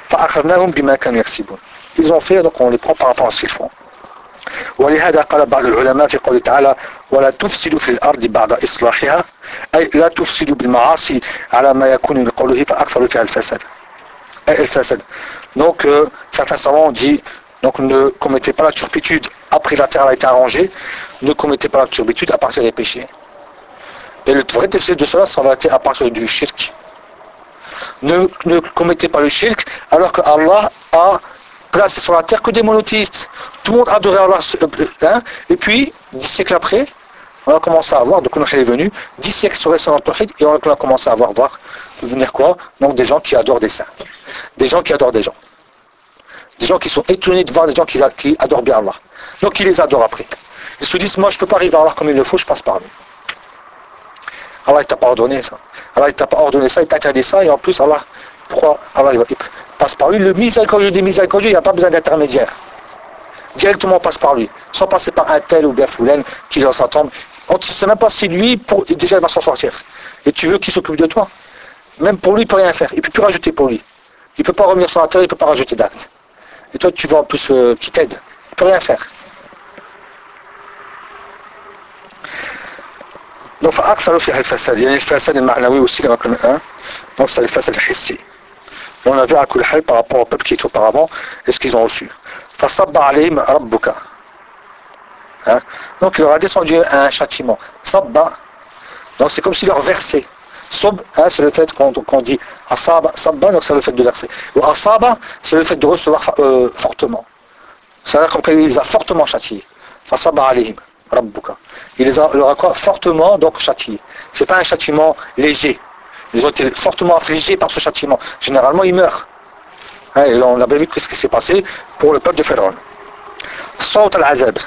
ils ont fait, donc on les prend par rapport à ce qu'ils font. ولهذا قال بعض العلماء في قوله تعالى ولا تفسدوا في الأرض بعد إصلاحها أي لا تفسدوا بالمعاصي على ما يكون من قوله فأكثر فيها الفساد أي الفساد. Donc certains savants ont dit donc ne commettez pas la turpitude après la terre a été arrangée, ne commettez pas la turpitude à partir des péchés. Et le vrai tafsir de cela, ça va être à partir du shirk. Ne commettez pas le shirk alors que Allah a placé sur la terre que des monothéistes. Tout le monde adorait Allah. Hein, et puis, 10 siècles après, on a commencé à voir, donc Nuh est venu, 10 siècles sur le tawhid, et on a commencé à voir venir quoi? Donc des gens qui adorent des saints. Des gens qui adorent des gens. Des gens qui sont étonnés de voir des gens qui adorent bien Allah. Donc ils les adorent après. Ils se disent, moi je ne peux pas arriver à Allah comme il le faut, je passe par lui. Allah ne t'a pas ordonné ça. Allah ne t'a pas ordonné ça, il t'a interdit ça, et en plus Allah, pourquoi Allah il passe par lui? Le miséricordieux des miséricordieux, il n'y a pas besoin d'intermédiaire. Directement passe par lui, sans passer par un tel ou bien Foulen qui est dans sa tombe. On ne sait même pas si lui, déjà il va s'en sortir. Et tu veux qu'il s'occupe de toi? Même pour lui, il ne peut rien faire. Il ne peut plus rajouter pour lui. Il ne peut pas revenir sur la terre, il ne peut pas rajouter d'actes. Et toi, tu veux en plus qu'il t'aide. Il ne peut rien faire. Donc, il y a le fasad al-ma'nawi aussi, donc c'est le fasad al-hissi. Et on a vu à Kulhal par rapport au peuple qui est auparavant et ce qu'ils ont reçu. فَصَبَّ عَلَيْهِمْ رَبُّكَ. Donc il leur a descendu un châtiment. Sabba, donc c'est comme s'il leur versait. Sob, c'est le fait qu'on dit asaba, sabba, donc c'est le fait de verser. Ou asaba, c'est le fait de recevoir fortement. C'est-à-dire comme qu'il les a fortement châtiés. فَصَبَّ عَلَيْهِمْ رَبُّكَ. Il leur a quoi? Fortement donc châtiés. C'est pas un châtiment léger. Ils ont été fortement affligés par ce châtiment. Généralement, ils meurent. Et on a bien vu ce qui s'est passé pour le peuple de Pharaon. Sawt al-azab.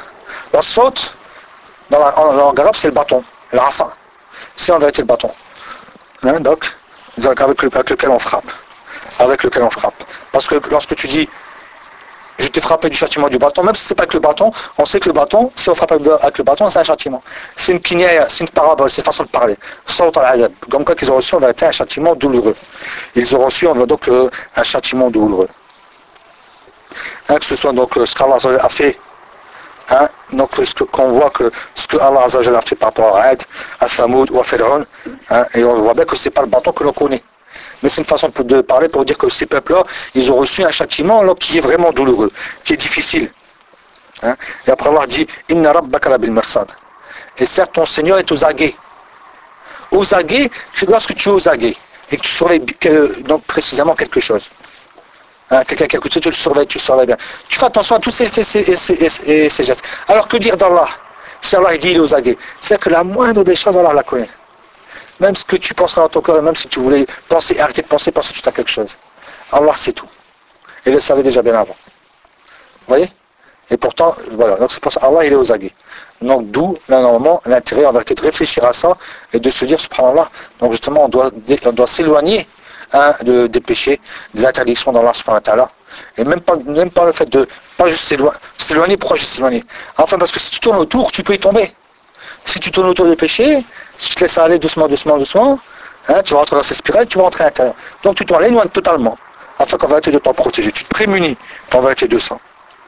La saute, dans la langue arabe, c'est le bâton, l'asa. C'est en vérité le bâton. Hein, donc, avec lequel on frappe. Avec lequel on frappe. Parce que lorsque tu dis je t'ai frappé du châtiment du bâton, même si c'est pas avec le bâton, on sait que le bâton, si on frappe avec le bâton, c'est un châtiment. C'est une kinaya, c'est une parabole, c'est une façon de parler. Comme quoi qu'ils ont reçu en vérité un châtiment douloureux. Ils ont reçu donc un châtiment douloureux. Hein, que ce soit donc ce qu'Allah a fait, hein, donc qu'on voit que ce que Allah a fait par rapport à Ad, à Thamoud ou à Pharaon, hein, et on voit bien que c'est pas le bâton que l'on connaît. Mais c'est une façon de parler pour dire que ces peuples-là, ils ont reçu un châtiment là, qui est vraiment douloureux, qui est difficile. Hein. Et après Allah dit Inna rabbaka labil mirsad. Et certes, ton Seigneur est aux aguets. Aux aguets, c'est lorsque tu es aux aguets et que tu surveilles donc précisément quelque chose. Hein, quelqu'un qui écoute, tu le surveilles bien. Tu fais attention à tous ces gestes. Alors que dire d'Allah? Si Allah dit il est aux aguets, c'est que la moindre des choses, Allah la connaît. Même ce que tu penseras dans ton cœur, même si tu voulais penser, arrêter de penser tout à quelque chose. Allah sait tout. Et il le savait déjà bien avant. Vous voyez? Et pourtant, voilà. Donc c'est pour ça Allah il est aux aguets. Donc d'où, là, normalement, l'intérêt en vérité de réfléchir à ça et de se dire, subhanallah, donc justement, on doit s'éloigner hein, des péchés, des interdictions d'Allah subhanahu wa ta'ala. Et même pas le fait de, pas juste s'éloigner, pourquoi juste s'éloigner? Enfin, parce que si tu tournes autour, tu peux y tomber. Si tu tournes autour des péchés, si tu te laisses aller doucement, hein, tu vas rentrer dans cette spirale, tu vas rentrer à l'intérieur. Donc tu t'en éloignes totalement, afin qu'en vérité de t'en protéger. Tu te prémunis en vérité de ça.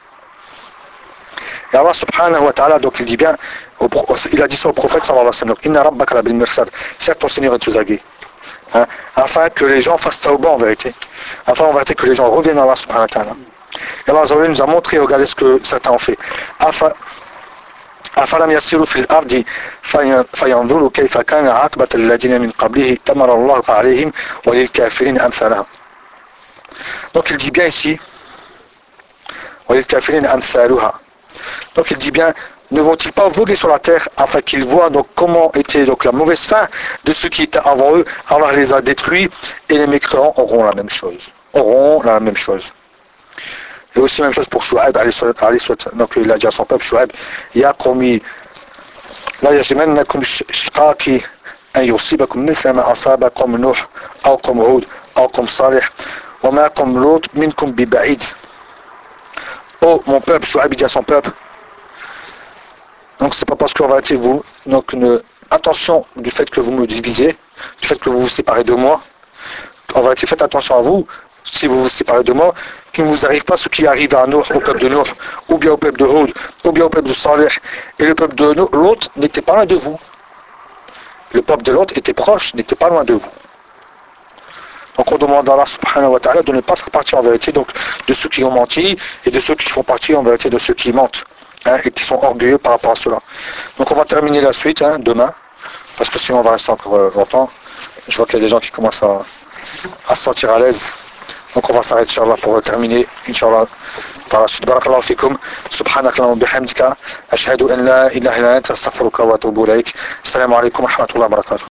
Et Allah subhanahu wa ta'ala, donc il dit bien, il a dit ça au prophète sallallahu alayhi wa sallam, Inna rabbaka labil mirsad, certes ton Seigneur est aux aguets. Hein, afin que les gens fassent tawbah en vérité. Afin en vérité que les gens reviennent à Allah subhanahu wa ta'ala. Et Allah nous a montré, regardez ce que certains ont fait. أفلم يسيروا في الأرض فينظروا كيف كان عاقبة الذين من قبله تمر الله عليهم وللكافرين أمثالها. Donc il dit bien ici وللكافرين أمثالها. Donc il dit bien, ne vont-ils pas voguer sur la terre afin qu'ils voient donc comment était donc la mauvaise fin de ceux qui étaient avant eux. Allah les a détruits et les mécréants auront la même chose. Et aussi même chose pour Shu'aib, donc il a dit à son peuple Shu'aib, Ya qawmi, la yajmannakum shiqaqi an yusibakum mithla ma asaba qawm Nuh, aw qawm Hud, aw qawm Salih, wa ma qawm Lut minkum bi ba'id. Oh mon peuple, Shu'aib dit à son peuple, donc c'est pas parce qu'on va être vous, donc attention du fait que vous me divisez, du fait que vous vous séparez de moi, en vérité faites attention à vous, si vous vous séparez de moi, qu'il ne vous arrive pas ce qui arrive à Nuh, au peuple de Nuh, ou bien au peuple de Hud, ou bien au peuple de Salih. Et le peuple de l'autre n'était pas loin de vous. Le peuple de l'autre était proche, n'était pas loin de vous. Donc on demande à Allah subhanahu wa ta'ala de ne pas faire partie en vérité donc, de ceux qui ont menti et de ceux qui font partie en vérité de ceux qui mentent hein, et qui sont orgueilleux par rapport à cela. Donc on va terminer la suite hein, demain, parce que sinon on va rester encore longtemps. Je vois qu'il y a des gens qui commencent à se sentir à l'aise. Donc on va s'arrêter Inch'Allah pour terminer Inch'Allah par la suite. Barakallahu fikum. Subhanaka wa bihamdika. Ashhadu an la ilaha illa anta astaghfiruka wa atubu ilayk. Assalamu alaikum wa rahmatullahi wa barakatuh.